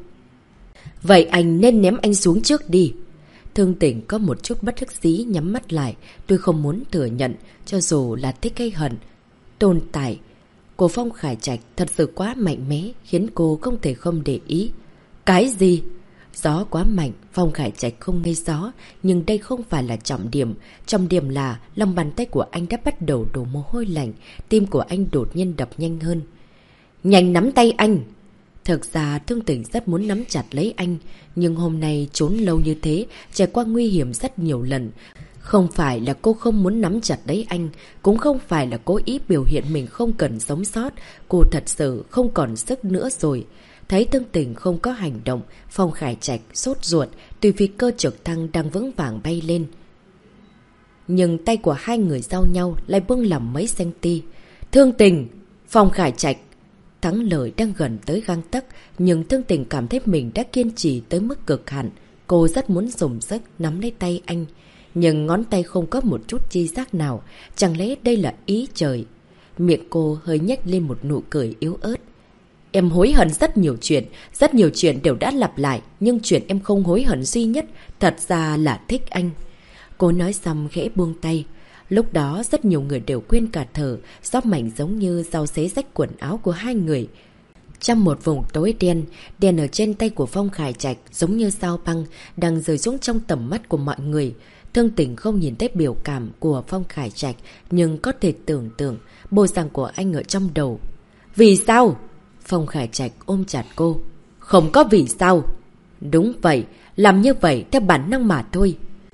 Vậy anh nên ném anh xuống trước đi. Thương Tình có một chút bất đắc dĩ nhắm mắt lại, tôi không muốn thừa nhận, cho dù là thích hay hận. Tồn tại của Phong Khải Trạch thật sự quá mạnh mẽ, khiến cô không thể không để ý. Cái gì? Gió quá mạnh, Phong Khải Trạch không nghe gió, nhưng đây không phải là trọng điểm. Trọng điểm là lòng bàn tay của anh đã bắt đầu đổ mồ hôi lạnh, tim của anh đột nhiên đập nhanh hơn. Nhanh nắm tay anh! Thực ra Thương Tình rất muốn nắm chặt lấy anh, nhưng hôm nay trốn lâu như thế, trải qua nguy hiểm rất nhiều lần. Không phải là cô không muốn nắm chặt lấy anh, cũng không phải là cố ý biểu hiện mình không cần sống sót, cô thật sự không còn sức nữa rồi. Thấy Thương Tình không có hành động, Phong Khải Trạch sốt ruột, tùy phi cơ trực thăng đang vững vàng bay lên. Nhưng tay của hai người giao nhau lại buông lỏng mấy centi. Thương Tình! Phong Khải Trạch! Thắng lợi đang gần tới gang tấc, nhưng Thương Tình cảm thấy mình đã kiên trì tới mức cực hạn. Cô rất muốn dùng sức nắm lấy tay anh, nhưng ngón tay không có một chút chi giác nào. Chẳng lẽ đây là ý trời? Miệng cô hơi nhếch lên một nụ cười yếu ớt. Em hối hận rất nhiều chuyện đều đã lặp lại, nhưng chuyện em không hối hận duy nhất, thật ra là thích anh. Cô nói xong khẽ buông tay. Lúc đó rất nhiều người đều quên cả thở, gió mạnh giống như dao xé rách quần áo của hai người. Trong một vùng tối đen, đèn ở trên tay của Phong Khải Trạch giống như sao băng đang rơi xuống trong tầm mắt của mọi người. Thương Tình không nhìn thấy biểu cảm của Phong Khải Trạch, nhưng có thể tưởng tượng bộ dạng của anh ở trong đầu. Vì sao? Phong Khải Trạch ôm chặt cô. Không có vì sao. Đúng vậy, làm như vậy theo bản năng mà thôi.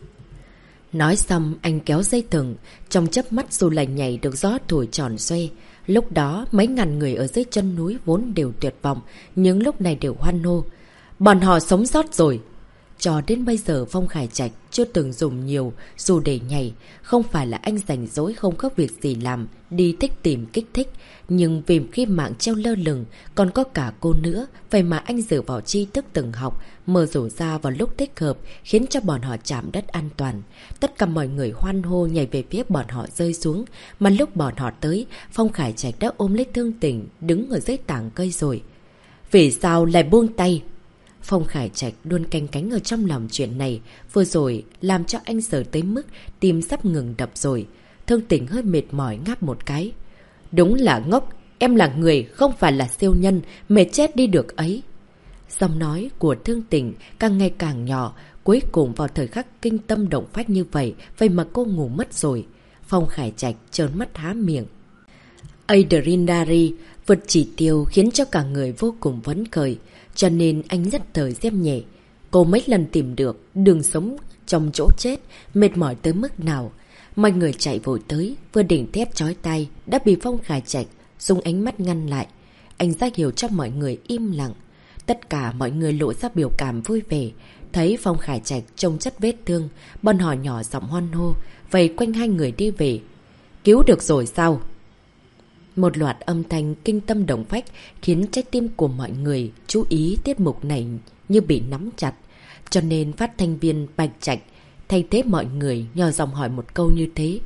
Nói xong anh kéo dây thừng, trong chớp mắt dù là nhảy được gió thổi tròn xoay. Lúc đó mấy ngàn người ở dưới chân núi vốn đều tuyệt vọng, nhưng lúc này đều hoan hô. Bọn họ sống sót rồi. Cho đến bây giờ Phong Khải Trạch chưa từng dùng nhiều dù để nhảy. Không phải là anh rảnh rỗi không có việc gì làm, đi thích tìm kích thích. Nhưng vì khi mạng treo lơ lửng, còn có cả cô nữa, vậy mà anh dựa vào tri thức từng học, mở rổ ra vào lúc thích hợp, khiến cho bọn họ chạm đất an toàn. Tất cả mọi người hoan hô nhảy về phía bọn họ rơi xuống, mà lúc bọn họ tới, Phong Khải Trạch đã ôm lấy Thương Tình, đứng ở dưới tảng cây rồi. Vì sao lại buông tay? Phong Khải Trạch luôn canh cánh ở trong lòng chuyện này, vừa rồi làm cho anh sợ tới mức tim sắp ngừng đập rồi. Thương Tình hơi mệt mỏi ngáp một cái. Đúng là ngốc, em là người không phải là siêu nhân, mệt chết đi được ấy. Giọng nói của Thương Tình càng ngày càng nhỏ, cuối cùng vào thời khắc kinh tâm động phách như vậy, vậy mà cô ngủ mất rồi. Phong Khải Trạch trợn mắt há miệng. Adrenaline vượt chỉ tiêu khiến cho cả người vô cùng phấn khởi, cho nên anh nhất thời xem nhẹ. Cô mấy lần tìm được đường sống trong chỗ chết, mệt mỏi tới mức nào. Mọi người chạy vội tới, vừa định thét chói tai, đã bị Phong Khải Trạch dùng ánh mắt ngăn lại. Anh ra hiệu cho mọi người im lặng. Tất cả mọi người lộ ra biểu cảm vui vẻ. Thấy Phong Khải Trạch trông chất vết thương, bọn họ nhỏ giọng hoan hô, vây quanh hai người đi về. Cứu được rồi sao? Một loạt âm thanh kinh tâm động phách khiến trái tim của mọi người chú ý tiết mục này như bị nắm chặt. Cho nên phát thanh viên Bạch Trạch thay thế mọi người nhỏ giọng hỏi một câu như thế.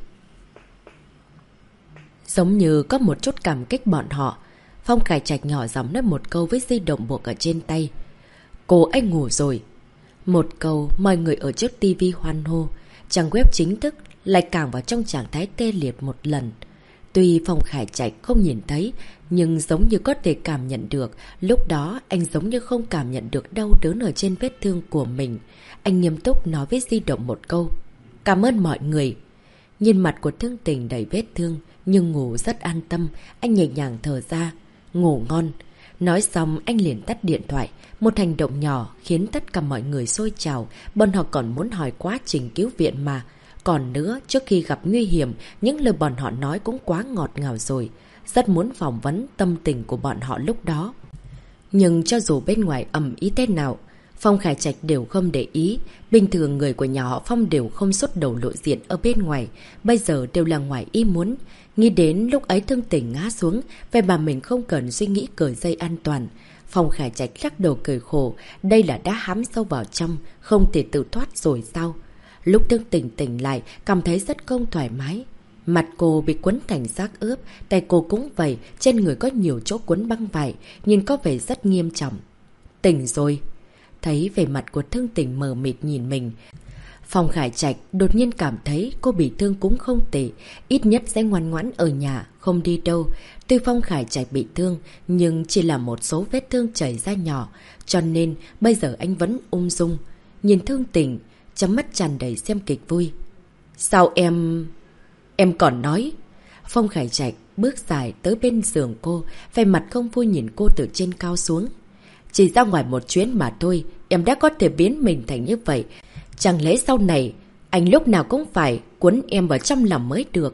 Giống như có một chút cảm kích bọn họ, Phong Khải Trạch nhỏ giọng nói một câu với di động buộc ở trên tay. Cô anh ngủ rồi. Một câu mọi người ở trước tivi hoan hô. Trang web chính thức lại càng vào trong trạng thái tê liệt một lần. Tuy Phong Khải Trạch không nhìn thấy, nhưng giống như có thể cảm nhận được. Lúc đó anh giống như không cảm nhận được đau đớn ở trên vết thương của mình. Anh nghiêm túc nói với di động một câu. Cảm ơn mọi người. Nhìn mặt của Thương Tình đầy vết thương, nhưng ngủ rất an tâm. Anh nhẹ nhàng thở ra. Ngủ ngon. Nói xong anh liền tắt điện thoại. Một hành động nhỏ khiến tất cả mọi người sôi trào. Bọn họ còn muốn hỏi quá trình cứu viện mà. Còn nữa, trước khi gặp nguy hiểm, những lời bọn họ nói cũng quá ngọt ngào rồi. Rất muốn phỏng vấn tâm tình của bọn họ lúc đó. Nhưng cho dù bên ngoài ầm ý thế nào, Phong Khải Trạch đều không để ý. Bình thường người của nhà họ Phong đều không xuất đầu lộ diện ở bên ngoài. Bây giờ đều là ngoài ý muốn. Nghĩ đến lúc ấy Thương Tình ngã xuống, vậy mà mình không cần suy nghĩ cởi dây an toàn. Phong Khải Trạch lắc đầu cười khổ. Đây là đã hám sâu vào trong, không thể tự thoát rồi sao? Lúc Thương Tình tỉnh lại, cảm thấy rất không thoải mái. Mặt cô bị quấn thành xác ướp, tay cô cũng vậy, trên người có nhiều chỗ quấn băng vải, nhìn có vẻ rất nghiêm trọng. Tỉnh rồi. Thấy vẻ mặt của Thương Tình mờ mịt nhìn mình, Phong Khải Trạch đột nhiên cảm thấy cô bị thương cũng không tệ, ít nhất sẽ ngoan ngoãn ở nhà, không đi đâu. Tuy Phong Khải Trạch bị thương, nhưng chỉ là một số vết thương chảy ra nhỏ, cho nên bây giờ anh vẫn ung dung. Nhìn Thương Tình, trong mắt tràn đầy xem kịch vui. Sao em... Em còn nói... Phong Khải Trạch bước dài tới bên giường cô, vẻ mặt không vui nhìn cô từ trên cao xuống. Chỉ ra ngoài một chuyến mà thôi, em đã có thể biến mình thành như vậy. Chẳng lẽ sau này, anh lúc nào cũng phải cuốn em vào trong lòng mới được.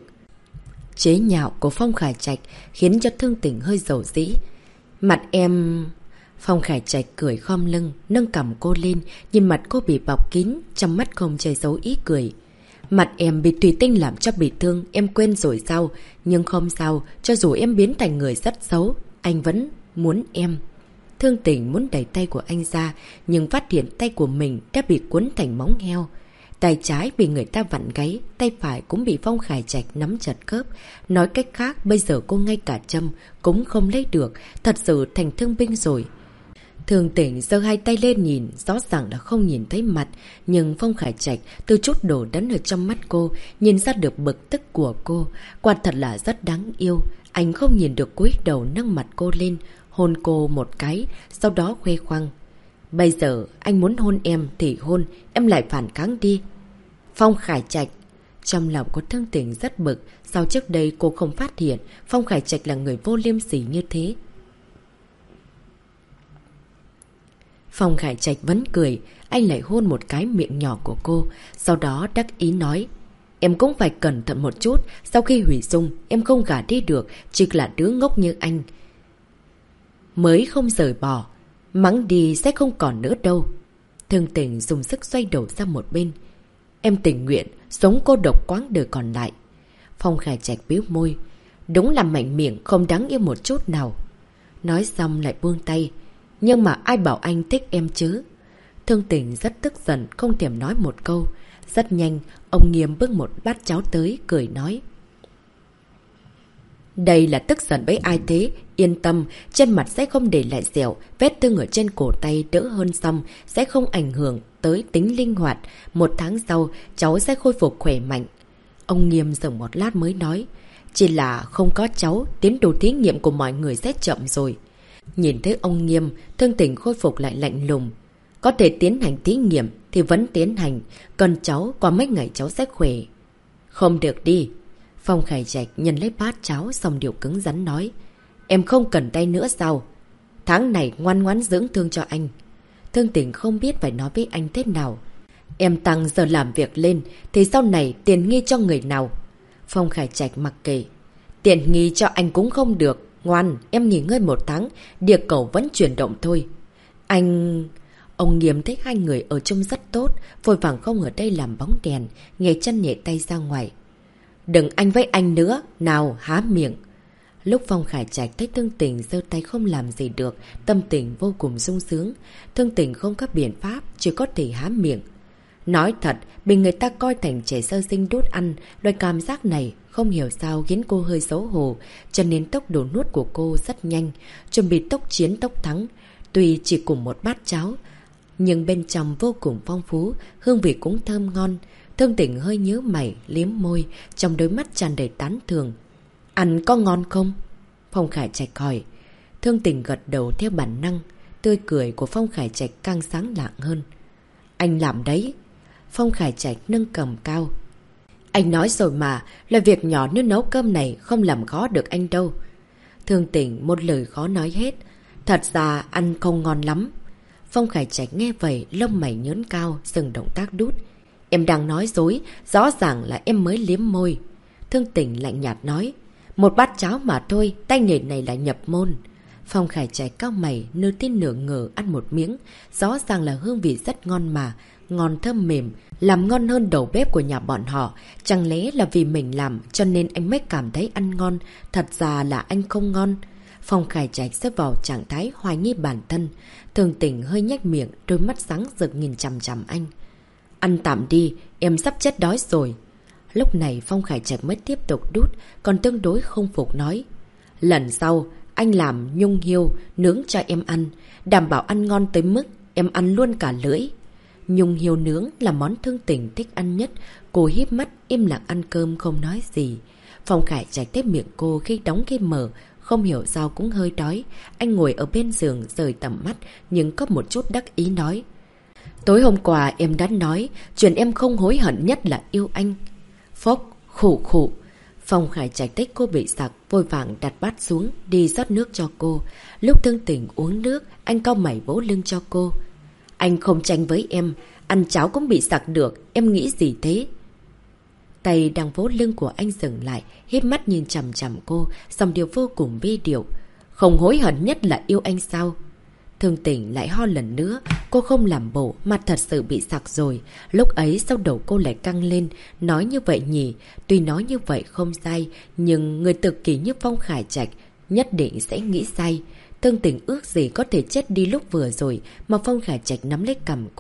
Chế nhạo của Phong Khải Trạch khiến cho Thương Tình hơi dầu dĩ. Mặt em... Phong Khải Trạch cười khom lưng, nâng cằm cô lên, nhìn mặt cô bị bọc kín, trong mắt không che giấu ý cười. Mặt em bị thủy tinh làm cho bị thương, em quên rồi sao? Nhưng không sao, cho dù em biến thành người rất xấu, anh vẫn muốn em. Thương Tình muốn đẩy tay của anh ra, nhưng phát hiện tay của mình đã bị cuốn thành móng heo. Tay trái bị người ta vặn gáy, tay phải cũng bị Phong Khải Trạch nắm chặt khớp. Nói cách khác, bây giờ cô ngay cả châm cũng không lấy được, thật sự thành thương binh rồi. Thường Tỉnh giơ hai tay lên nhìn, rõ ràng là không nhìn thấy mặt, nhưng Phong Khải Trạch từ chút đổ đẫn ở trong mắt cô, nhìn ra được bực tức của cô, quả thật là rất đáng yêu. Anh không nhìn được, cúi đầu nâng mặt cô lên, hôn cô một cái, sau đó khoe khoang. Bây giờ anh muốn hôn em thì hôn, em lại phản kháng đi. Phong Khải Trạch. Trong lòng có Thương Tỉnh rất bực, sao trước đây cô không phát hiện Phong Khải Trạch là người vô liêm sỉ như thế. Phong Khải Trạch vẫn cười, anh lại hôn một cái miệng nhỏ của cô, sau đó đắc ý nói. Em cũng phải cẩn thận một chút, sau khi hủy dung, em không gả đi được, chỉ là đứa ngốc như anh mới không rời bỏ. Mắng đi sẽ không còn nữa đâu. Thương Tỉnh dùng sức xoay đầu ra một bên. Em tình nguyện, sống cô độc quãng đời còn lại. Phong Khải Trạch bĩu môi. Đúng là mạnh miệng, không đáng yêu một chút nào. Nói xong lại buông tay. Nhưng mà ai bảo anh thích em chứ? Thương Tỉnh rất tức giận, không thèm nói một câu. Rất nhanh, ông Nghiêm bưng một bát cháo tới, cười nói. Đây là tức giận với ai thế? Yên tâm, trên mặt sẽ không để lại dẻo, vết thương ở trên cổ tay đỡ hơn xong, sẽ không ảnh hưởng tới tính linh hoạt. 1 tháng sau, cháu sẽ khôi phục khỏe mạnh. Ông Nghiêm dừng một lát mới nói. Chỉ là không có cháu, tiến độ thí nghiệm của mọi người sẽ chậm rồi. Nhìn thấy ông Nghiêm, Thương Tỉnh khôi phục lại lạnh lùng. Có thể tiến hành thí nghiệm thì vẫn tiến hành, cần cháu qua mấy ngày cháu sẽ khỏe. Không được đi. Phong Khải Trạch nhận lấy bát cháo xong điều cứng rắn nói. Em không cần tay nữa sao? Tháng này ngoan ngoãn dưỡng thương cho anh. Thương Tỉnh không biết phải nói với anh thế nào. Em tăng giờ làm việc lên thì sau này tiền nghi cho người nào? Phong Khải Trạch mặc kệ. Tiền nghi cho anh cũng không được. Ngoan, em nghỉ ngơi 1 tháng, địa cầu vẫn chuyển động thôi. Anh... Ông Nghiêm thấy hai người ở chung rất tốt, vội vàng không ở đây làm bóng đèn, nhẹ chân nhẹ tay ra ngoài. Đừng anh với anh nữa, nào há miệng. Lúc Phong Khải Trạch thấy Thương Tỉnh giơ tay không làm gì được, tâm tình vô cùng sung sướng. Thương Tỉnh không có biện pháp, chỉ có thể há miệng. Nói thật, bị người ta coi thành trẻ sơ sinh đút ăn, loại cảm giác này không hiểu sao khiến cô hơi xấu hổ, cho nên tốc độ nuốt của cô rất nhanh, chuẩn bị tốc chiến tốc thắng. Tuy chỉ cùng một bát cháo, nhưng bên trong vô cùng phong phú, hương vị cũng thơm ngon. Thương Tỉnh hơi nhớ mày, liếm môi, trong đôi mắt tràn đầy tán thưởng. Ăn có ngon không? Phong Khải Trạch hỏi. Thương Tỉnh gật đầu theo bản năng, tươi cười của Phong Khải Trạch càng sáng lạng hơn. Anh làm đấy. Phong Khải Trạch nâng cầm cao. Anh nói rồi mà, là việc nhỏ như nấu cơm này không làm khó được anh đâu. Thương Tỉnh một lời khó nói hết. Thật ra ăn không ngon lắm. Phong Khải Trạch nghe vậy, lông mày nhớn cao, dừng động tác đút. Em đang nói dối, rõ ràng là em mới liếm môi. Thương Tỉnh lạnh nhạt nói. Một bát cháo mà thôi, tay nghề này là nhập môn. Phong Khải Trạch cao mày, nửa tin nửa ngờ ăn một miếng. Rõ ràng là hương vị rất ngon mà, ngon thơm mềm, làm ngon hơn đầu bếp của nhà bọn họ. Chẳng lẽ là vì mình làm cho nên anh mới cảm thấy ăn ngon, thật ra là anh không ngon. Phong Khải Trạch rơi vào trạng thái hoài nghi bản thân. Thương Tỉnh hơi nhếch miệng, đôi mắt sáng rực nhìn chằm chằm anh. Ăn tạm đi, em sắp chết đói rồi. Lúc này Phong Khải Trạch mới tiếp tục đút, còn tương đối không phục nói. Lần sau, anh làm nhung hiêu, nướng cho em ăn, đảm bảo ăn ngon tới mức em ăn luôn cả lưỡi. Nhung hiêu nướng là món Thương Tỉnh thích ăn nhất, cô híp mắt, im lặng ăn cơm không nói gì. Phong Khải Trạch thấy miệng cô khi đóng khi mở, không hiểu sao cũng hơi đói. Anh ngồi ở bên giường rời tầm mắt, nhưng có một chút đắc ý nói. Tối hôm qua em đã nói, chuyện em không hối hận nhất là yêu anh. Phốc, khủ khủ. Phong Khải Trạch thấy cô bị sặc, vội vàng đặt bát xuống, đi rót nước cho cô. Lúc Thương Tỉnh uống nước, anh cau mày vỗ lưng cho cô. Anh không tranh với em, ăn cháo cũng bị sặc được, em nghĩ gì thế? Tay đang vỗ lưng của anh dừng lại, híp mắt nhìn chằm chằm cô, dòng điều vô cùng vi điệu. Không hối hận nhất là yêu anh sao? Thương Tỉnh lại ho lần nữa, cô không làm bộ, mặt thật sự bị sặc rồi. Lúc ấy sau đầu cô lại căng lên, nói như vậy nhỉ, tuy nói như vậy không sai, nhưng người tự kỷ như Phong Khải Trạch nhất định sẽ nghĩ sai. Thương Tỉnh ước gì có thể chết đi lúc vừa rồi, mà Phong Khải Trạch nắm lấy cằm cô.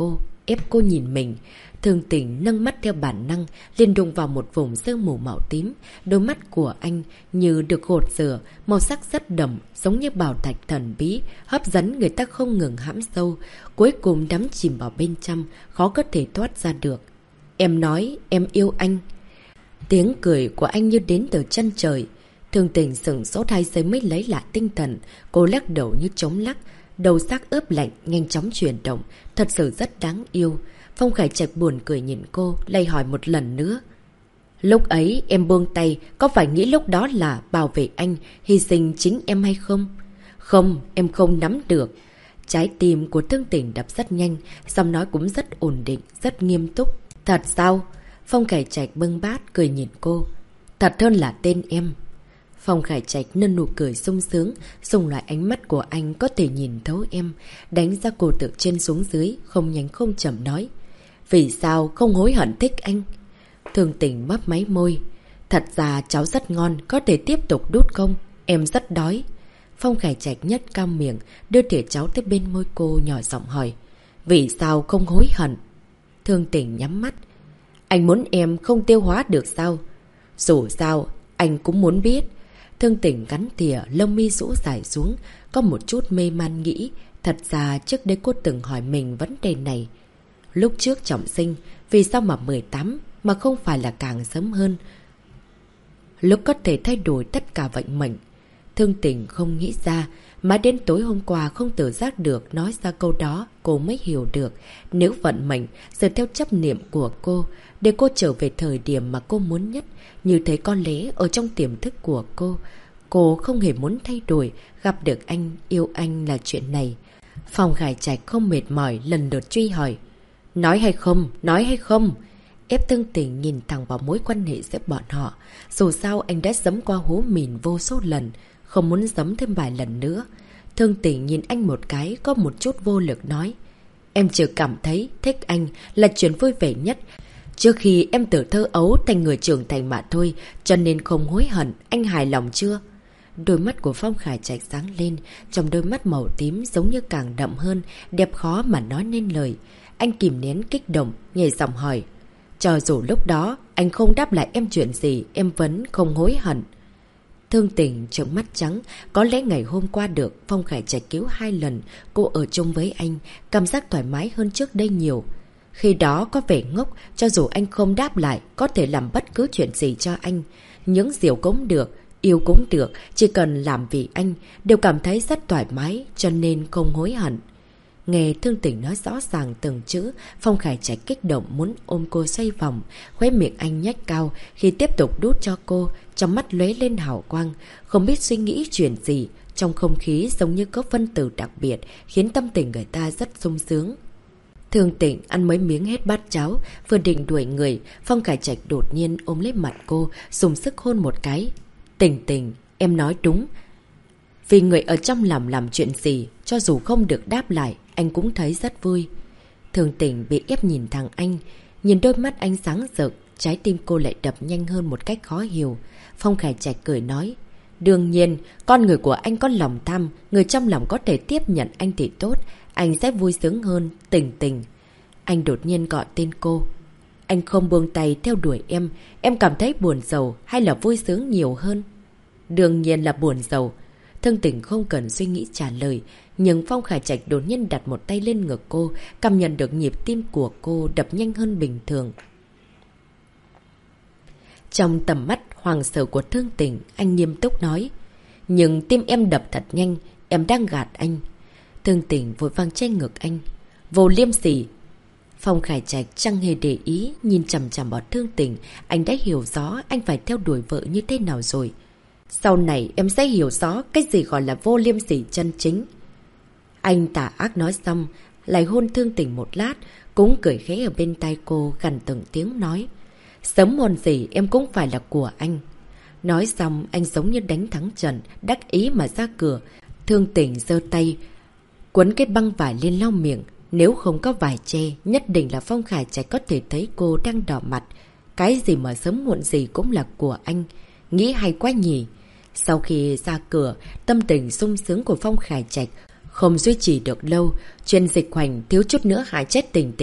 ép cô nhìn mình. Thương Tình nâng mắt theo bản năng, liền đụng vào một vùng sương mù màu tím. Đôi mắt của anh như được gột rửa, màu sắc rất đậm, giống như bảo thạch thần bí, hấp dẫn người ta không ngừng hãm sâu. Cuối cùng đắm chìm vào bên trong, khó có thể thoát ra được. Em nói, em yêu anh. Tiếng cười của anh như đến từ chân trời. Thương Tình sửng sốt 2 giây mới lấy lại tinh thần. Cô lắc đầu như trống lắc, đầu xác ướp lạnh, nhanh chóng chuyển động. Thật sự rất đáng yêu. Phong Khải Trạch buồn cười nhìn cô, lay hỏi một lần nữa. Lúc ấy em buông tay, có phải nghĩ lúc đó là bảo vệ anh, hy sinh chính em hay không? Không, em không nắm được. Trái tim của Thương Tình đập rất nhanh, giọng nói cũng rất ổn định, rất nghiêm túc. Thật sao? Phong Khải Trạch bưng bát, cười nhìn cô. Thật hơn là tên em. Phong Khải Trạch nở nụ cười sung sướng, dùng loại ánh mắt của anh có thể nhìn thấu em, đánh ra cô từ trên xuống dưới, không nhanh không chậm nói. Vì sao không hối hận thích anh? Thương Tình mấp máy môi. Thật ra cháu rất ngon, có thể tiếp tục đút không? Em rất đói. Phong Khải Trạch nhất cao miệng, đưa thìa cháu tới bên môi cô, nhỏ giọng hỏi. Vì sao không hối hận? Thương Tình nhắm mắt. Anh muốn em không tiêu hóa được sao? Dù sao, anh cũng muốn biết. Thương Tình cắn thìa, lông mi rũ dài xuống, có một chút mê man nghĩ. Thật ra trước đây cô từng hỏi mình vấn đề này. Lúc trước trọng sinh, vì sao mà 18 mà không phải là càng sớm hơn? Lúc có thể thay đổi tất cả vận mệnh. Thương Tình không nghĩ ra, mãi đến tối hôm qua không tự giác được nói ra câu đó, cô mới hiểu được. Nếu vận mệnh dựa theo chấp niệm của cô, để cô trở về thời điểm mà cô muốn nhất, như thế có lẽ ở trong tiềm thức của cô không hề muốn thay đổi, gặp được anh, yêu anh là chuyện này. Phong Khải Trạch không mệt mỏi lần lượt truy hỏi. Nói hay không? Nói hay không? Ép Thương Tình nhìn thẳng vào mối quan hệ giữa bọn họ. Dù sao anh đã giẫm qua hố mìn vô số lần, không muốn giẫm thêm vài lần nữa. Thương Tình nhìn anh một cái, có một chút vô lực nói. Em chỉ cảm thấy thích anh là chuyện vui vẻ nhất. Trước khi em từ thơ ấu thành người trưởng thành mà thôi, cho nên không hối hận. Anh hài lòng chưa? Đôi mắt của Phong Khải Trạch sáng lên, trong đôi mắt màu tím giống như càng đậm hơn, đẹp khó mà nói nên lời. Anh kìm nén kích động, nhảy giọng hỏi. Cho dù lúc đó anh không đáp lại em chuyện gì, em vẫn không hối hận. Thương Tình trợn mắt trắng, có lẽ ngày hôm qua được Phong Khải Trạch cứu 2 lần, cô ở chung với anh, cảm giác thoải mái hơn trước đây nhiều. Khi đó có vẻ ngốc, cho dù anh không đáp lại, có thể làm bất cứ chuyện gì cho anh. Những điều cũng được, yêu cũng được, chỉ cần làm vì anh, đều cảm thấy rất thoải mái, cho nên không hối hận. Nghe Thương Tình nói rõ ràng từng chữ, Phong Khải Trạch kích động muốn ôm cô xoay vòng, khóe miệng anh nhếch cao khi tiếp tục đút cho cô, trong mắt lóe lên hào quang, không biết suy nghĩ chuyện gì, trong không khí giống như có phân tử đặc biệt, khiến tâm tình người ta rất sung sướng. Thương Tình ăn mấy miếng hết bát cháo, vừa định đuổi người, Phong Khải Trạch đột nhiên ôm lấy mặt cô, dùng sức hôn một cái. Tình Tình, em nói đúng. Vì người ở trong lòng làm chuyện gì, cho dù không được đáp lại, anh cũng thấy rất vui. Thương Tình bị ép nhìn thẳng anh, nhìn đôi mắt anh sáng rực, trái tim cô lại đập nhanh hơn một cách khó hiểu. Phong Khải Trạch cười nói, đương nhiên, con người của anh có lòng tham, người trong lòng có thể tiếp nhận anh thì tốt, anh sẽ vui sướng hơn. Tình Tình. Anh đột nhiên gọi tên cô. Anh không buông tay theo đuổi em cảm thấy buồn rầu hay là vui sướng nhiều hơn? Đương nhiên là buồn rầu. Thương Tình không cần suy nghĩ trả lời, nhưng Phong Khải Trạch đột nhiên đặt một tay lên ngực cô, cảm nhận được nhịp tim của cô đập nhanh hơn bình thường. Trong tầm mắt hoàng sợ của Thương Tình, anh nghiêm túc nói, nhưng tim em đập thật nhanh, em đang gạt anh. Thương Tình vội vàng che ngực anh. Vô liêm sỉ. Phong Khải Trạch chẳng hề để ý, nhìn chằm chằm vào Thương Tình, anh đã hiểu rõ anh phải theo đuổi vợ như thế nào rồi. Sau này em sẽ hiểu rõ cái gì gọi là vô liêm sỉ chân chính. Anh tà ác nói xong, lại hôn Thương Tình một lát, cũng cười khẽ ở bên tai cô, gần từng tiếng nói. Sớm muộn gì em cũng phải là của anh. Nói xong, anh giống như đánh thắng trận, đắc ý mà ra cửa. Thương Tình giơ tay, quấn cái băng vải lên lau miệng. Nếu không có vải che, nhất định là Phong Khải Trạch có thể thấy cô đang đỏ mặt. Cái gì mà sớm muộn gì cũng là của anh. Nghĩ hay quá nhỉ. Sau khi ra cửa, tâm tình sung sướng của Phong Khải Trạch không duy trì được lâu. Chuyện Dịch Hoành thiếu chút nữa hại chết Tình Tình.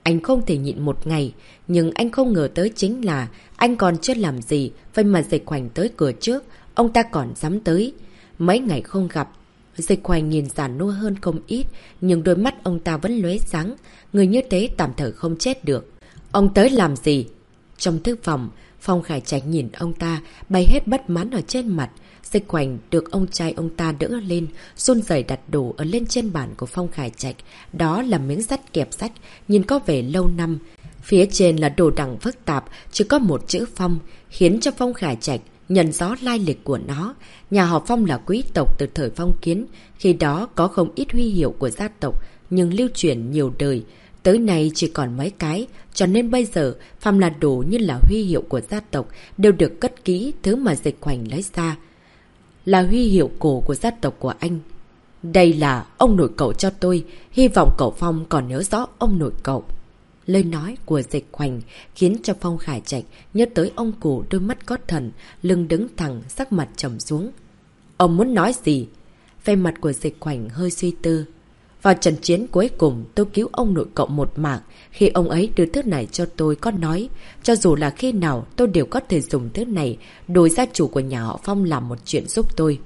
anh không thể nhịn một ngày. Nhưng anh không ngờ tới chính là anh còn chưa làm gì, vậy mà Dịch Hoành tới cửa trước, ông ta còn dám tới. Mấy ngày không gặp, Dịch Hoành nhìn già nua hơn không ít, nhưng đôi mắt ông ta vẫn lóe sáng. Người như thế tạm thời không chết được. Ông tới làm gì? Trong thư phòng, Phong Khải Trạch nhìn ông ta, bày hết bất mãn ở trên mặt. Dịch Hoành được ông trai ông ta đỡ lên, run rẩy đặt đồ ở lên trên bàn của Phong Khải Trạch. Đó là miếng sắt kẹp sách, nhìn có vẻ lâu năm. Phía trên là đồ đằng phức tạp, chỉ có một chữ Phong, khiến cho Phong Khải Trạch nhận rõ lai lịch của nó. Nhà họ Phong là quý tộc từ thời phong kiến, khi đó có không ít huy hiệu của gia tộc, nhưng lưu truyền nhiều đời. Tới nay chỉ còn mấy cái, cho nên bây giờ phàm là đồ như là huy hiệu của gia tộc đều được cất kỹ. Thứ mà Dịch Hoành lấy ra là huy hiệu cổ của gia tộc của anh. Đây là ông nội cậu cho tôi, hy vọng cậu Phong còn nhớ rõ ông nội cậu. Lời nói của Dịch Hoành khiến cho Phong Khải Trạch nhớ tới ông cụ đôi mắt có thần, lưng đứng thẳng, sắc mặt trầm xuống. Ông muốn nói gì? Vẻ mặt của Dịch Hoành hơi suy tư. Vào trận chiến cuối cùng tôi cứu ông nội cậu một mạng. Khi ông ấy đưa thứ này cho tôi có nói, cho dù là khi nào tôi đều có thể dùng thứ này đổi gia chủ của nhà họ Phong làm một chuyện giúp tôi.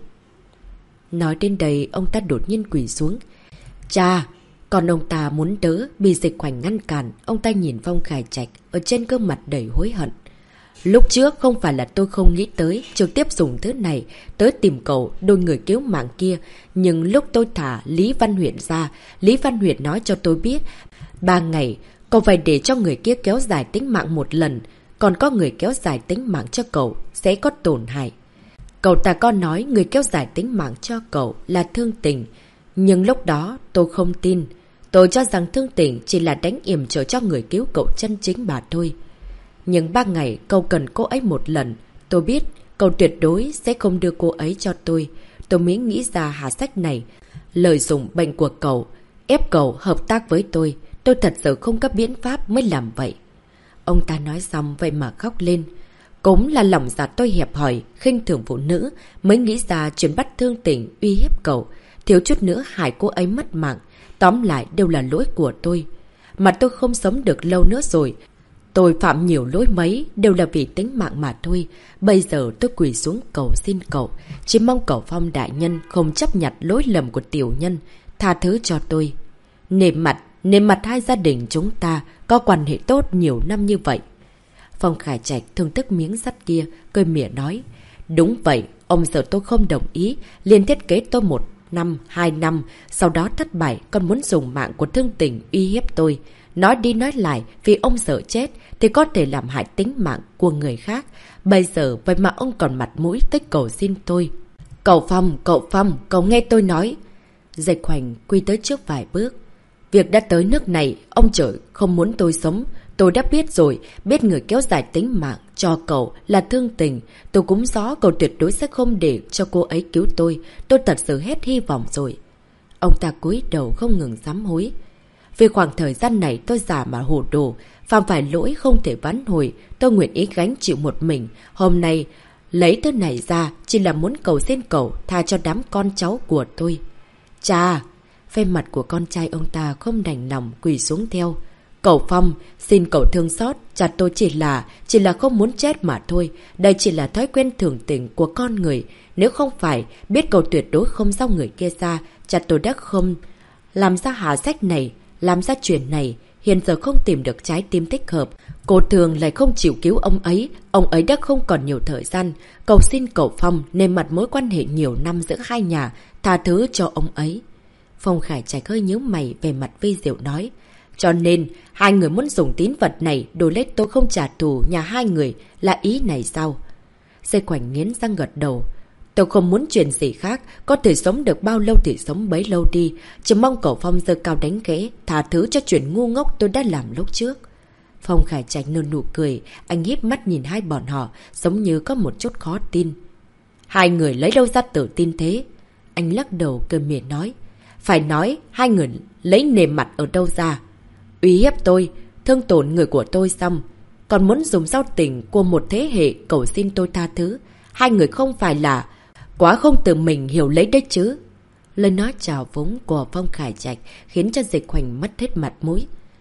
Nói đến đây ông ta đột nhiên quỳ xuống. Cha! Còn ông ta muốn đỡ, bị Dịch Hoành ngăn cản. Ông ta nhìn Phong Khải Trạch ở trên gương mặt đầy hối hận. Lúc trước không phải là tôi không nghĩ tới trực tiếp dùng thứ này tới tìm cậu, đôi người cứu mạng kia. Nhưng lúc tôi thả Lý Văn Huyện ra, Lý Văn Huyện nói cho tôi biết 3 ngày cậu phải để cho người kia kéo dài tính mạng một lần. Còn có người kéo dài tính mạng cho cậu sẽ có tổn hại. Cậu ta có nói người kéo dài tính mạng cho cậu là Thương Tình. Nhưng lúc đó tôi không tin. Tôi cho rằng Thương Tình chỉ là đánh yểm trợ cho người cứu cậu chân chính bà thôi. Nhưng 3 ngày cậu cần cô ấy một lần. Tôi biết cậu tuyệt đối sẽ không đưa cô ấy cho tôi. Tôi mới nghĩ ra hạ sách này. Lợi dụng bệnh của cậu, ép cậu hợp tác với tôi. Tôi thật sự không có biện pháp mới làm vậy. Ông ta nói xong vậy mà khóc lên. Cũng là lòng dạ tôi hẹp hòi, khinh thường phụ nữ, mới nghĩ ra chuyện bắt Thương Tình uy hiếp cậu. Thiếu chút nữa hại cô ấy mất mạng. Tóm lại đều là lỗi của tôi. Mà tôi không sống được lâu nữa rồi. Tôi phạm nhiều lỗi mấy đều là vì tính mạng mà thôi. Bây giờ tôi quỳ xuống cầu xin cậu. Chỉ mong cậu Phong đại nhân không chấp nhận lỗi lầm của tiểu nhân. Tha thứ cho tôi. Nể mặt hai gia đình chúng ta có quan hệ tốt nhiều năm như vậy. Phong Khải Trạch thương tức miếng sắt kia, cười mỉa nói. Đúng vậy, ông sợ tôi không đồng ý, liền thiết kế tôi 1 năm, 2 năm, sau đó thất bại còn muốn dùng mạng của Thương Tình uy hiếp tôi. Nói đi nói lại, vì ông sợ chết thì có thể làm hại tính mạng của người khác. Bây giờ vậy mà ông còn mặt mũi tới cầu xin tôi. Cậu Phong, cậu nghe tôi nói. Dịch Hoành quy tới trước vài bước. Việc đã tới nước này, ông trời không muốn tôi sống. Tôi đã biết rồi, biết người kéo dài tính mạng cho cậu là Thương Tình. Tôi cũng rõ cậu tuyệt đối sẽ không để cho cô ấy cứu tôi. Tôi thật sự hết hy vọng rồi. Ông ta cúi đầu không ngừng sám hối. Vì khoảng thời gian này tôi giả mà hồ đồ, phạm phải lỗi không thể vãn hồi. Tôi nguyện ý gánh chịu một mình. Hôm nay lấy thứ này ra chỉ là muốn cầu xin cậu tha cho đám con cháu của tôi. Cha! Vẻ mặt của con trai ông ta không đành lòng quỳ xuống theo. Cậu Phong, xin cậu thương xót, cha tôi chỉ là không muốn chết mà thôi. Đây chỉ là thói quen thường tình của con người. Nếu không phải biết cậu tuyệt đối không giao người kia ra, cha tôi đã không làm ra hạ sách này, làm ra chuyện này. Hiện giờ không tìm được trái tim thích hợp. Cô thường lại không chịu cứu ông ấy đã không còn nhiều thời gian. Cầu xin cậu Phong nên mặt mối quan hệ nhiều năm giữa hai nhà, tha thứ cho ông ấy. Phong Khải Trạch hơi nhíu mày về mặt vi diệu nói. Cho nên, hai người muốn dùng tín vật này đổi lấy tôi không trả thù nhà hai người là ý này sao? Dây Khoảnh nghiến răng gật đầu. Tôi không muốn chuyện gì khác, có thể sống được bao lâu thì sống bấy lâu đi. Chỉ mong cậu Phong giơ cao đánh ghế, tha thứ cho chuyện ngu ngốc tôi đã làm lúc trước. Phong Khải Trạch nở nụ cười, anh híp mắt nhìn hai bọn họ, giống như có một chút khó tin. Hai người lấy đâu ra tự tin thế? Anh lắc đầu cười mỉa nói. Phải nói, hai người lấy nề mặt ở đâu ra? Uy hiếp tôi, thương tổn người của tôi xong, còn muốn dùng giao tình của một thế hệ cầu xin tôi tha thứ. Hai người không phải là quá không tự mình hiểu lấy đấy chứ. Lời nói trào phúng của Phong Khải Trạch khiến cho Dịch Hoành mất hết mặt mũi.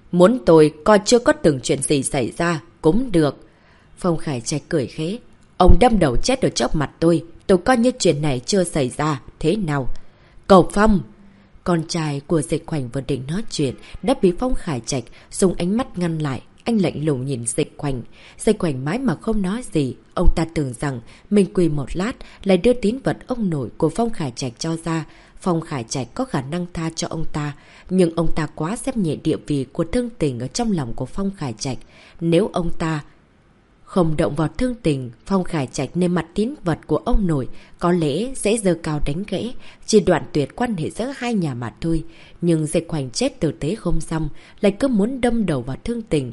Muốn tôi coi chưa có từng chuyện gì xảy ra, cũng được. Phong Khải Trạch cười khẽ. Ông đâm đầu chết ở trước mặt tôi coi như chuyện này chưa xảy ra, thế nào? Cậu Phong! Con trai của Dịch Khoảnh vừa định nói chuyện, đã bị Phong Khải Trạch dùng ánh mắt ngăn lại. Anh lạnh lùng nhìn Dịch Khoảnh. Dịch Khoảnh mãi mà không nói gì. Ông ta tưởng rằng mình quỳ một lát lại đưa tín vật ông nội của Phong Khải Trạch cho ra. Phong Khải Trạch có khả năng tha cho ông ta, nhưng ông ta quá xem nhẹ địa vị của Thương Tình ở trong lòng của Phong Khải Trạch. Nếu ông ta không động vào Thương Tình, Phong Khải Trạch nên mặt tín vật của ông nội có lẽ sẽ giơ cao đánh ghẽ, chỉ đoạn tuyệt quan hệ giữa hai nhà mà thôi. Nhưng Dịch Khoảnh chết tử tế không xong, lại cứ muốn đâm đầu vào Thương Tình.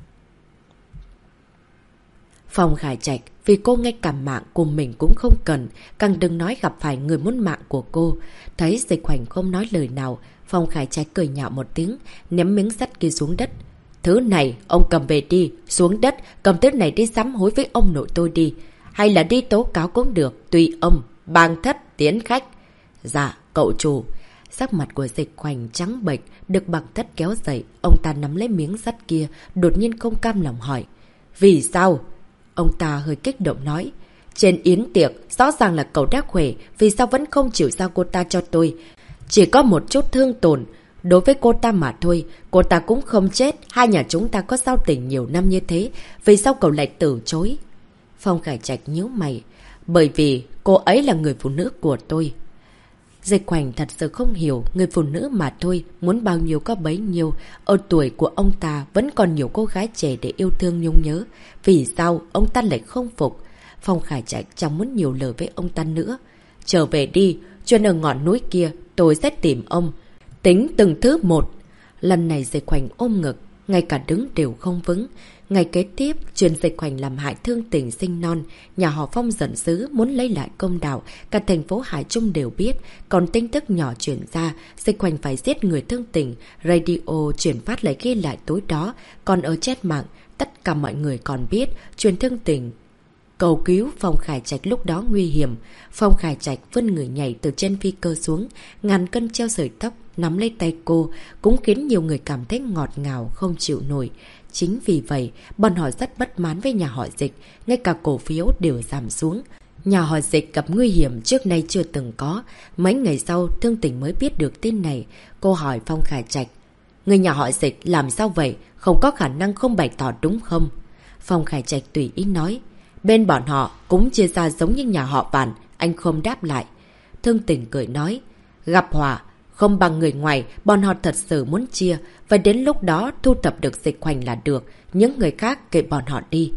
Phong Khải Trạch vì cô ngay cả mạng của mình cũng không cần, càng đừng nói gặp phải người muốn mạng của cô. Thấy Dịch Khoảnh không nói lời nào, Phong Khải Trạch cười nhạo một tiếng, ném miếng sắt kia xuống đất. Thứ này ông cầm về đi, xuống đất, cầm thứ này đi sám hối với ông nội tôi đi. Hay là đi tố cáo cũng được, tùy ông, bang thất tiến khách. Dạ, cậu chủ. Sắc mặt của Dịch Khoảnh trắng bệch, được bang thất kéo dậy, ông ta nắm lấy miếng sắt kia, đột nhiên không cam lòng hỏi. Vì sao? Ông ta hơi kích động nói. Trên yến tiệc, rõ ràng là cậu đã khỏe, vì sao vẫn không chịu giao cô ta cho tôi? Chỉ có một chút thương tổn. Đối với cô ta mà thôi, cô ta cũng không chết, hai nhà chúng ta có giao tình nhiều năm như thế, vì sao cậu lại từ chối? Phong Khải Trạch nhíu mày, bởi vì cô ấy là người phụ nữ của tôi. Dịch Khoảnh thật sự không hiểu, người phụ nữ mà thôi, muốn bao nhiêu có bấy nhiêu, ở tuổi của ông ta vẫn còn nhiều cô gái trẻ để yêu thương nhung nhớ, vì sao ông ta lại không phục? Phong Khải Trạch chẳng muốn nhiều lời với ông ta nữa. Trở về đi, chuyện ở ngọn núi kia, tôi sẽ tìm ông. Tính từng thứ một. Lần này Dịch Khoảnh ôm ngực, ngay cả đứng đều không vững. Ngày kế tiếp, chuyện Dịch Khoảnh làm hại Thương Tình sinh non, nhà họ Phong giận dữ muốn lấy lại công đạo, cả thành phố Hải Trung đều biết. Còn tin tức nhỏ chuyển ra, Dịch Khoảnh phải giết người Thương Tình, radio chuyển phát lại ghi lại tối đó. Còn ở chat mạng, tất cả mọi người còn biết chuyện Thương Tình cầu cứu Phong Khải Trạch lúc đó nguy hiểm. Phong Khải Trạch vươn người nhảy từ trên phi cơ xuống, ngàn cân treo sợi tóc, nắm lấy tay cô, cũng khiến nhiều người cảm thấy ngọt ngào không chịu nổi. Chính vì vậy, bọn họ rất bất mãn với nhà họ Dịch, ngay cả cổ phiếu đều giảm xuống. Nhà họ Dịch gặp nguy hiểm trước nay chưa từng có. Mấy ngày sau, Thương Tình mới biết được tin này. Cô hỏi Phong Khải Trạch, người nhà họ Dịch làm sao vậy? Không có khả năng không bày tỏ đúng không? Phong Khải Trạch tùy ý nói, bên bọn họ cũng chia ra giống như nhà họ Vạn, anh không đáp lại. Thương Tình cười nói, gặp họa, không bằng người ngoài, bọn họ thật sự muốn chia, và đến lúc đó thu thập được Dịch Khoảnh là được, những người khác kệ bọn họ đi.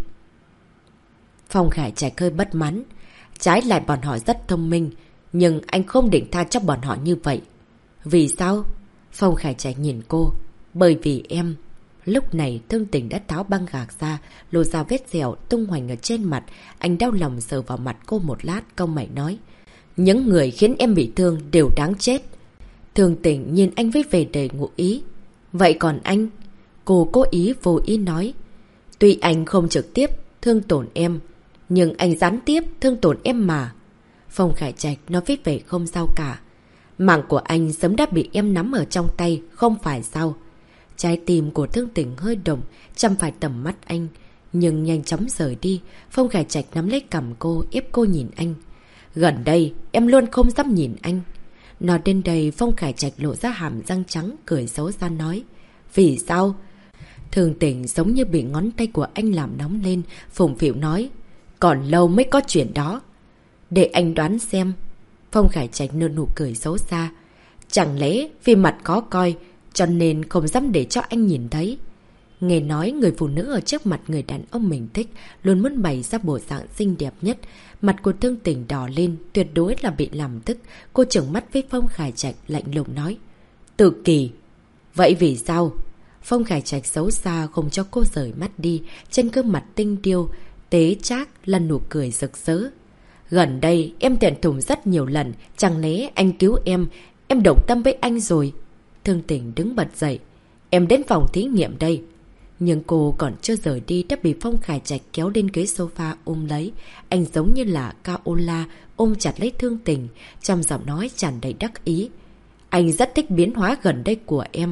Phong Khải Trạch hơi bất mãn, trái lại bọn họ rất thông minh, nhưng anh không định tha cho bọn họ như vậy. Vì sao? Phong Khải Trạch nhìn cô, bởi vì em... Lúc này Thương Tình đã tháo băng gạc ra, lộ ra vết dẻo tung hoành ở trên mặt. Anh đau lòng sờ vào mặt cô một lát, cau mày nói, những người khiến em bị thương đều đáng chết. Thương Tình nhìn anh với vẻ đầy ngụ ý. Vậy còn anh? Cô cố ý vô ý nói, tuy anh không trực tiếp thương tổn em, nhưng anh gián tiếp thương tổn em mà. Phong Khải Trạch nói với vẻ không sao cả. Mạng của anh sớm đã bị em nắm ở trong tay, không phải sao? Trái tim của Thương Tình hơi động, chăm phải tầm mắt anh, nhưng nhanh chóng rời đi. Phong Khải Trạch nắm lấy cằm cô, ép cô nhìn anh. Gần đây, em luôn không dám nhìn anh. Nói đến đây, Phong Khải Trạch lộ ra hàm răng trắng, cười xấu xa nói. Vì sao? Thương Tình giống như bị ngón tay của anh làm nóng lên, phùng phịu nói. Còn lâu mới có chuyện đó. Để anh đoán xem. Phong Khải Trạch nở nụ cười xấu xa. Chẳng lẽ vì mặt khó coi, cho nên không dám để cho anh nhìn thấy. Nghe nói người phụ nữ ở trước mặt người đàn ông mình thích luôn muốn bày ra bộ dạng xinh đẹp nhất. Mặt của Thương Tình đỏ lên, tuyệt đối là bị làm tức. Cô trợn mắt với Phong Khải Trạch lạnh lùng nói. Tự kỳ. Vậy vì sao? Phong Khải Trạch xấu xa không cho cô rời mắt đi. Trên gương mặt tinh điêu tế trác là nụ cười rực rỡ. Gần đây em thẹn thùng rất nhiều lần. Chẳng lẽ anh cứu em động tâm với anh rồi? Thương Tình đứng bật dậy. Em đến phòng thí nghiệm đây. Nhưng cô còn chưa rời đi đã bị Phong Khải Trạch kéo lên ghế sofa ôm lấy. Anh giống như là Kaola ôm chặt lấy Thương Tình, trong giọng nói tràn đầy đắc ý. Anh rất thích biến hóa gần đây của em.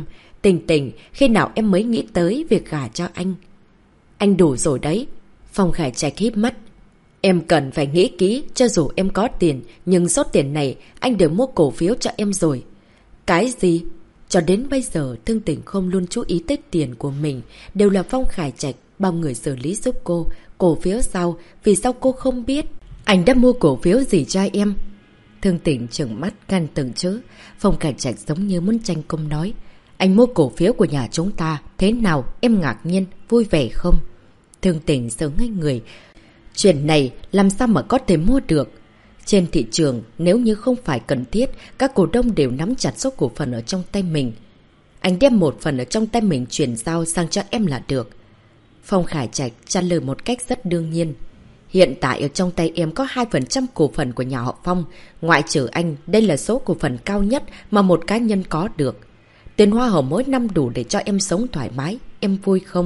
Tình Tình, khi nào em mới nghĩ tới việc gả cho anh? Anh đủ rồi đấy. Phong Khải Trạch híp mắt. Em cần phải nghĩ kỹ, cho dù em có tiền, nhưng số tiền này anh đều mua cổ phiếu cho em rồi. Cái gì? Cho đến bây giờ, Thương Tình không luôn chú ý tới tiền của mình, đều là Phong Khải Trạch bao người xử lý giúp cô. Cổ phiếu sao? Vì sao cô không biết? Anh đã mua cổ phiếu gì cho em? Thương Tình trừng mắt gan từng chữ. Phong Khải Trạch giống như muốn tranh công nói. Anh mua cổ phiếu của nhà chúng ta, thế nào? Em ngạc nhiên, vui vẻ không? Thương Tình sợ ngây người. Chuyện này làm sao mà có thể mua được? Trên thị trường, nếu như không phải cần thiết, các cổ đông đều nắm chặt số cổ phần ở trong tay mình. Anh đem một phần ở trong tay mình chuyển giao sang cho em là được. Phong Khải Trạch trả lời một cách rất đương nhiên. Hiện tại ở trong tay em có 2% cổ phần của nhà họ Phong. Ngoại trừ anh, đây là số cổ phần cao nhất mà một cá nhân có được. Tiền hoa hồng mỗi năm đủ để cho em sống thoải mái. Em vui không?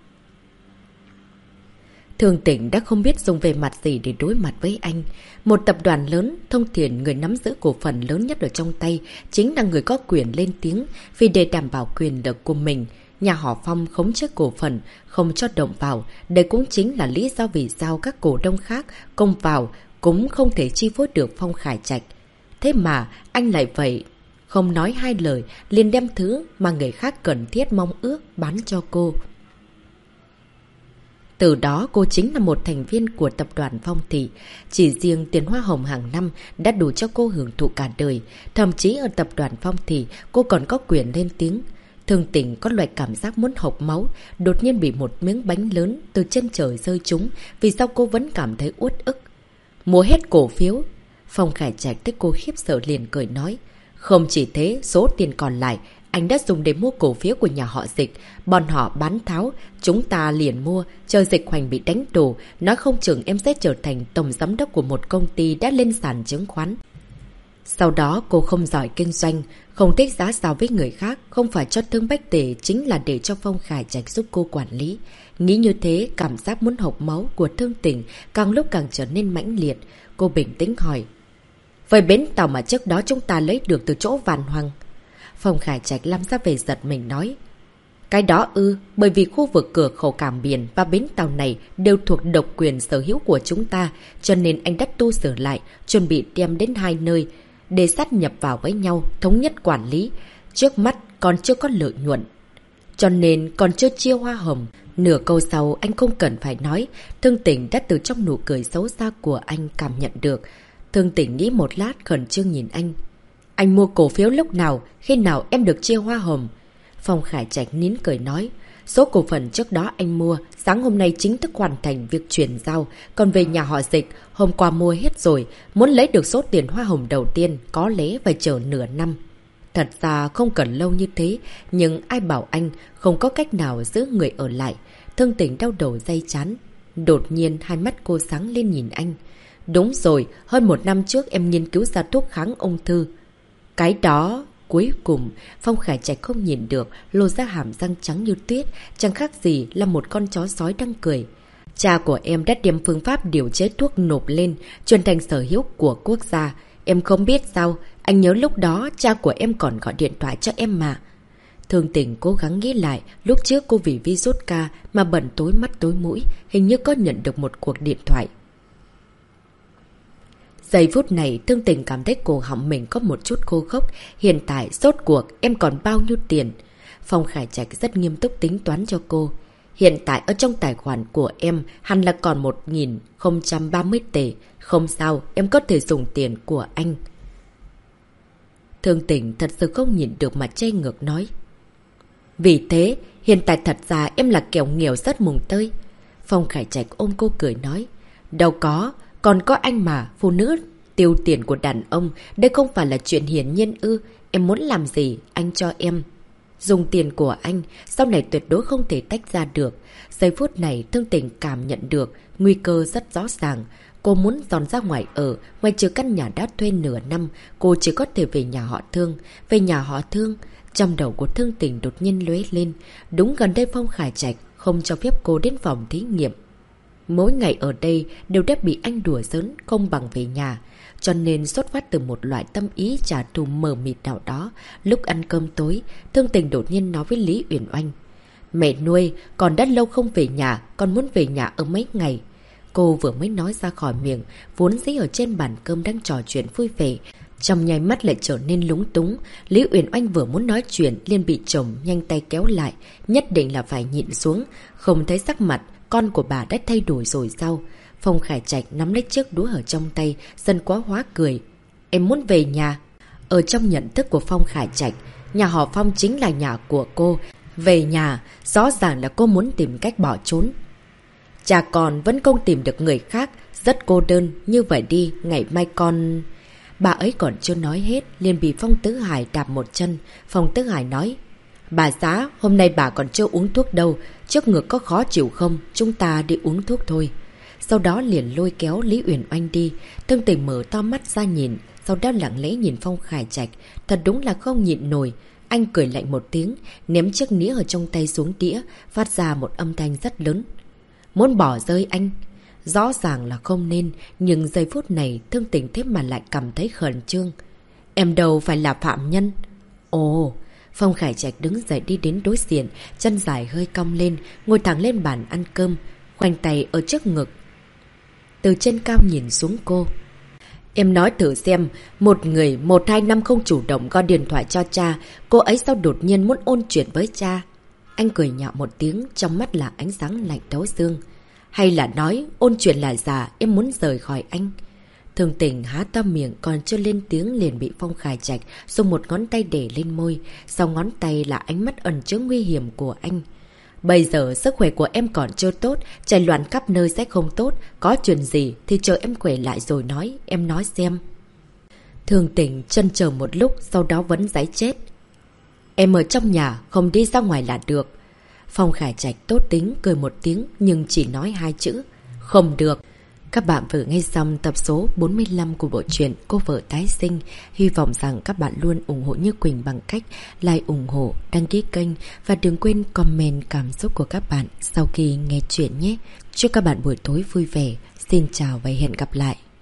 Thương Tình đã không biết dùng về mặt gì để đối mặt với anh. Một tập đoàn lớn, thông thiền người nắm giữ cổ phần lớn nhất ở trong tay, chính là người có quyền lên tiếng. Vì để đảm bảo quyền lực của mình, nhà họ Phong khống chế cổ phần, không cho động vào. Đây cũng chính là lý do vì sao các cổ đông khác công vào cũng không thể chi phối được Phong Khải Trạch. Thế mà anh lại vậy, không nói hai lời, liền đem thứ mà người khác cần thiết mong ước bán cho cô. Từ đó cô chính là một thành viên của tập đoàn Phong Thị. Chỉ riêng tiền hoa hồng hàng năm đã đủ cho cô hưởng thụ cả đời. Thậm chí ở tập đoàn Phong Thị cô còn có quyền lên tiếng. Thương Tình có loại cảm giác muốn hộc máu. Đột nhiên bị một miếng bánh lớn từ trên trời rơi trúng. Vì sao cô vẫn cảm thấy uất ức? Mua hết cổ phiếu. Phong Khải Trạch thấy cô khiếp sợ liền cười nói. Không chỉ thế, số tiền còn lại anh đã dùng để mua cổ phiếu của nhà họ Dịch. Bọn họ bán tháo, chúng ta liền mua, chờ Dịch Hoành bị đánh đổ. Nói không chừng em sẽ trở thành tổng giám đốc của một công ty đã lên sàn chứng khoán. Sau đó cô không giỏi kinh doanh, không thích giá sao với người khác, không phải cho Thương Bách Tề, chính là để cho Phong Khải Trạch giúp cô quản lý. Nghĩ như thế, cảm giác muốn hộc máu của Thương Tình càng lúc càng trở nên mãnh liệt. Cô bình tĩnh hỏi. Vậy bến tàu mà trước đó chúng ta lấy được từ chỗ Vạn Hoàng? Phong Khải Trạch lâm ra về giật mình nói. Cái đó bởi vì khu vực cửa khẩu cảng biển và bến tàu này đều thuộc độc quyền sở hữu của chúng ta, cho nên anh đã tu sửa lại, chuẩn bị đem đến hai nơi để sát nhập vào với nhau, thống nhất quản lý. Trước mắt còn chưa có lợi nhuận, cho nên còn chưa chia hoa hồng. Nửa câu sau anh không cần phải nói, Thương Tình đã từ trong nụ cười xấu xa của anh cảm nhận được. Thương Tình nghĩ một lát khẩn trương nhìn anh. Anh mua cổ phiếu lúc nào, khi nào em được chia hoa hồng? Phong Khải Trạch nín cười nói. Số cổ phần trước đó anh mua, sáng hôm nay chính thức hoàn thành việc chuyển giao. Còn về nhà họ Dịch, hôm qua mua hết rồi. Muốn lấy được số tiền hoa hồng đầu tiên, có lẽ phải chờ nửa năm. Thật ra không cần lâu như thế, nhưng ai bảo anh không có cách nào giữ người ở lại. Thương Tình đau đầu day chán. Đột nhiên hai mắt cô sáng lên nhìn anh. Đúng rồi, hơn một năm trước em nghiên cứu ra thuốc kháng ung thư. Cái đó... Cuối cùng, Phong Khải Trạch không nhìn được, lột ra hàm răng trắng như tuyết, chẳng khác gì là một con chó sói đang cười. Cha của em đã đem phương pháp điều chế thuốc nộp lên, chuyển thành sở hữu của quốc gia. Em không biết sao, anh nhớ lúc đó cha của em còn gọi điện thoại cho em mà. Thương Tình cố gắng nghĩ lại, lúc trước cô vì virus ca mà bận tối mắt tối mũi, hình như có nhận được một cuộc điện thoại. Giây phút này, Thương Tình cảm thấy cổ họng mình có một chút khô khốc. Hiện tại, rốt cuộc, em còn bao nhiêu tiền? Phong Khải Trạch rất nghiêm túc tính toán cho cô. Hiện tại, ở trong tài khoản của em, hẳn là còn 1.030 tệ. Không sao, em có thể dùng tiền của anh. Thương Tình thật sự không nhìn được mà chê ngược nói. Vì thế, hiện tại thật ra em là kẻo nghèo rất mùng tơi. Phong Khải Trạch ôm cô cười nói. Đâu có, còn có anh mà, phụ nữ tiêu tiền của đàn ông, đây không phải là chuyện hiển nhiên ư? Em muốn làm gì, anh cho em. Dùng tiền của anh, sau này tuyệt đối không thể tách ra được. Giây phút này, Thương Tình cảm nhận được, nguy cơ rất rõ ràng. Cô muốn dọn ra ngoài ở, ngoài trừ căn nhà đã thuê nửa năm, cô chỉ có thể về nhà họ Thương. Về nhà họ Thương, trong đầu của Thương Tình đột nhiên lóe lên. Đúng gần đây Phong Khải Trạch không cho phép cô đến phòng thí nghiệm. Mỗi ngày ở đây đều đã bị anh đùa giỡn, không bằng về nhà. cho nên xuất phát từ một loại tâm ý trả thù mờ mịt nào đó. Lúc ăn cơm tối, Thương Tình đột nhiên nói với Lý Uyển Oanh. Mẹ nuôi, còn đã lâu không về nhà, con muốn về nhà ở mấy ngày. Cô vừa mới nói ra khỏi miệng, vốn dĩ ở trên bàn cơm đang trò chuyện vui vẻ, trong nháy mắt lại trở nên lúng túng. Lý Uyển Oanh vừa muốn nói chuyện liền bị chồng nhanh tay kéo lại, nhất định là phải nhịn xuống. Không thấy sắc mặt con của bà đã thay đổi rồi sao? Phong Khải Trạch nắm lấy chiếc đũa ở trong tay, dần quá hóa cười. Em muốn về nhà. Ở trong nhận thức của Phong Khải Trạch, nhà họ Phong chính là nhà của cô. Về nhà, rõ ràng là cô muốn tìm cách bỏ trốn. Cha con vẫn không tìm được người khác, rất cô đơn. Như vậy đi, ngày mai con... Bà ấy còn chưa nói hết, liền bị Phong Tứ Hải đạp một chân. Phong Tứ Hải nói, bà xã, hôm nay bà còn chưa uống thuốc đâu. Trước ngực có khó chịu không? Chúng ta đi uống thuốc thôi. Sau đó liền lôi kéo Lý Uyển Oanh đi. Thương Tình mở to mắt ra nhìn, sau đó lặng lẽ nhìn Phong Khải Trạch. Thật đúng là không nhịn nổi. Anh cười lạnh một tiếng, ném chiếc nĩa ở trong tay xuống đĩa, phát ra một âm thanh rất lớn. Muốn bỏ rơi anh? Rõ ràng là không nên, nhưng giây phút này Thương Tình thế mà lại cảm thấy khẩn trương. Em đâu phải là phạm nhân. Ồ, Phong Khải Trạch đứng dậy đi đến đối diện, chân dài hơi cong lên, ngồi thẳng lên bàn ăn cơm, khoanh tay ở trước ngực. Từ trên cao nhìn xuống cô. Em nói thử xem, một người 1-2 năm không chủ động gọi điện thoại cho cha, cô ấy sao đột nhiên muốn ôn chuyện với cha? Anh cười nhạo một tiếng, trong mắt là ánh sáng lạnh thấu xương. Hay là nói ôn chuyện là giả, em muốn rời khỏi anh? Thương Tình há to miệng còn chưa lên tiếng liền bị Phong Khải Trạch dùng một ngón tay để lên môi, sau ngón tay là ánh mắt ẩn chứa nguy hiểm của anh. Bây giờ sức khỏe của em còn chưa tốt, chạy loạn khắp nơi sẽ không tốt, có chuyện gì thì chờ em khỏe lại rồi nói, em nói xem. Thương Tình chần chờ một lúc, sau đó vẫn giãy chết. Em ở trong nhà, không đi ra ngoài là được. Phong Khải Trạch tốt tính, cười một tiếng nhưng chỉ nói 2 chữ. Không được. Các bạn vừa nghe xong tập số 45 của bộ truyện Cô Vợ Tái Sinh. Hy vọng rằng các bạn luôn ủng hộ Như Quỳnh bằng cách like, ủng hộ, đăng ký kênh và đừng quên comment cảm xúc của các bạn sau khi nghe chuyện nhé. Chúc các bạn buổi tối vui vẻ. Xin chào và hẹn gặp lại.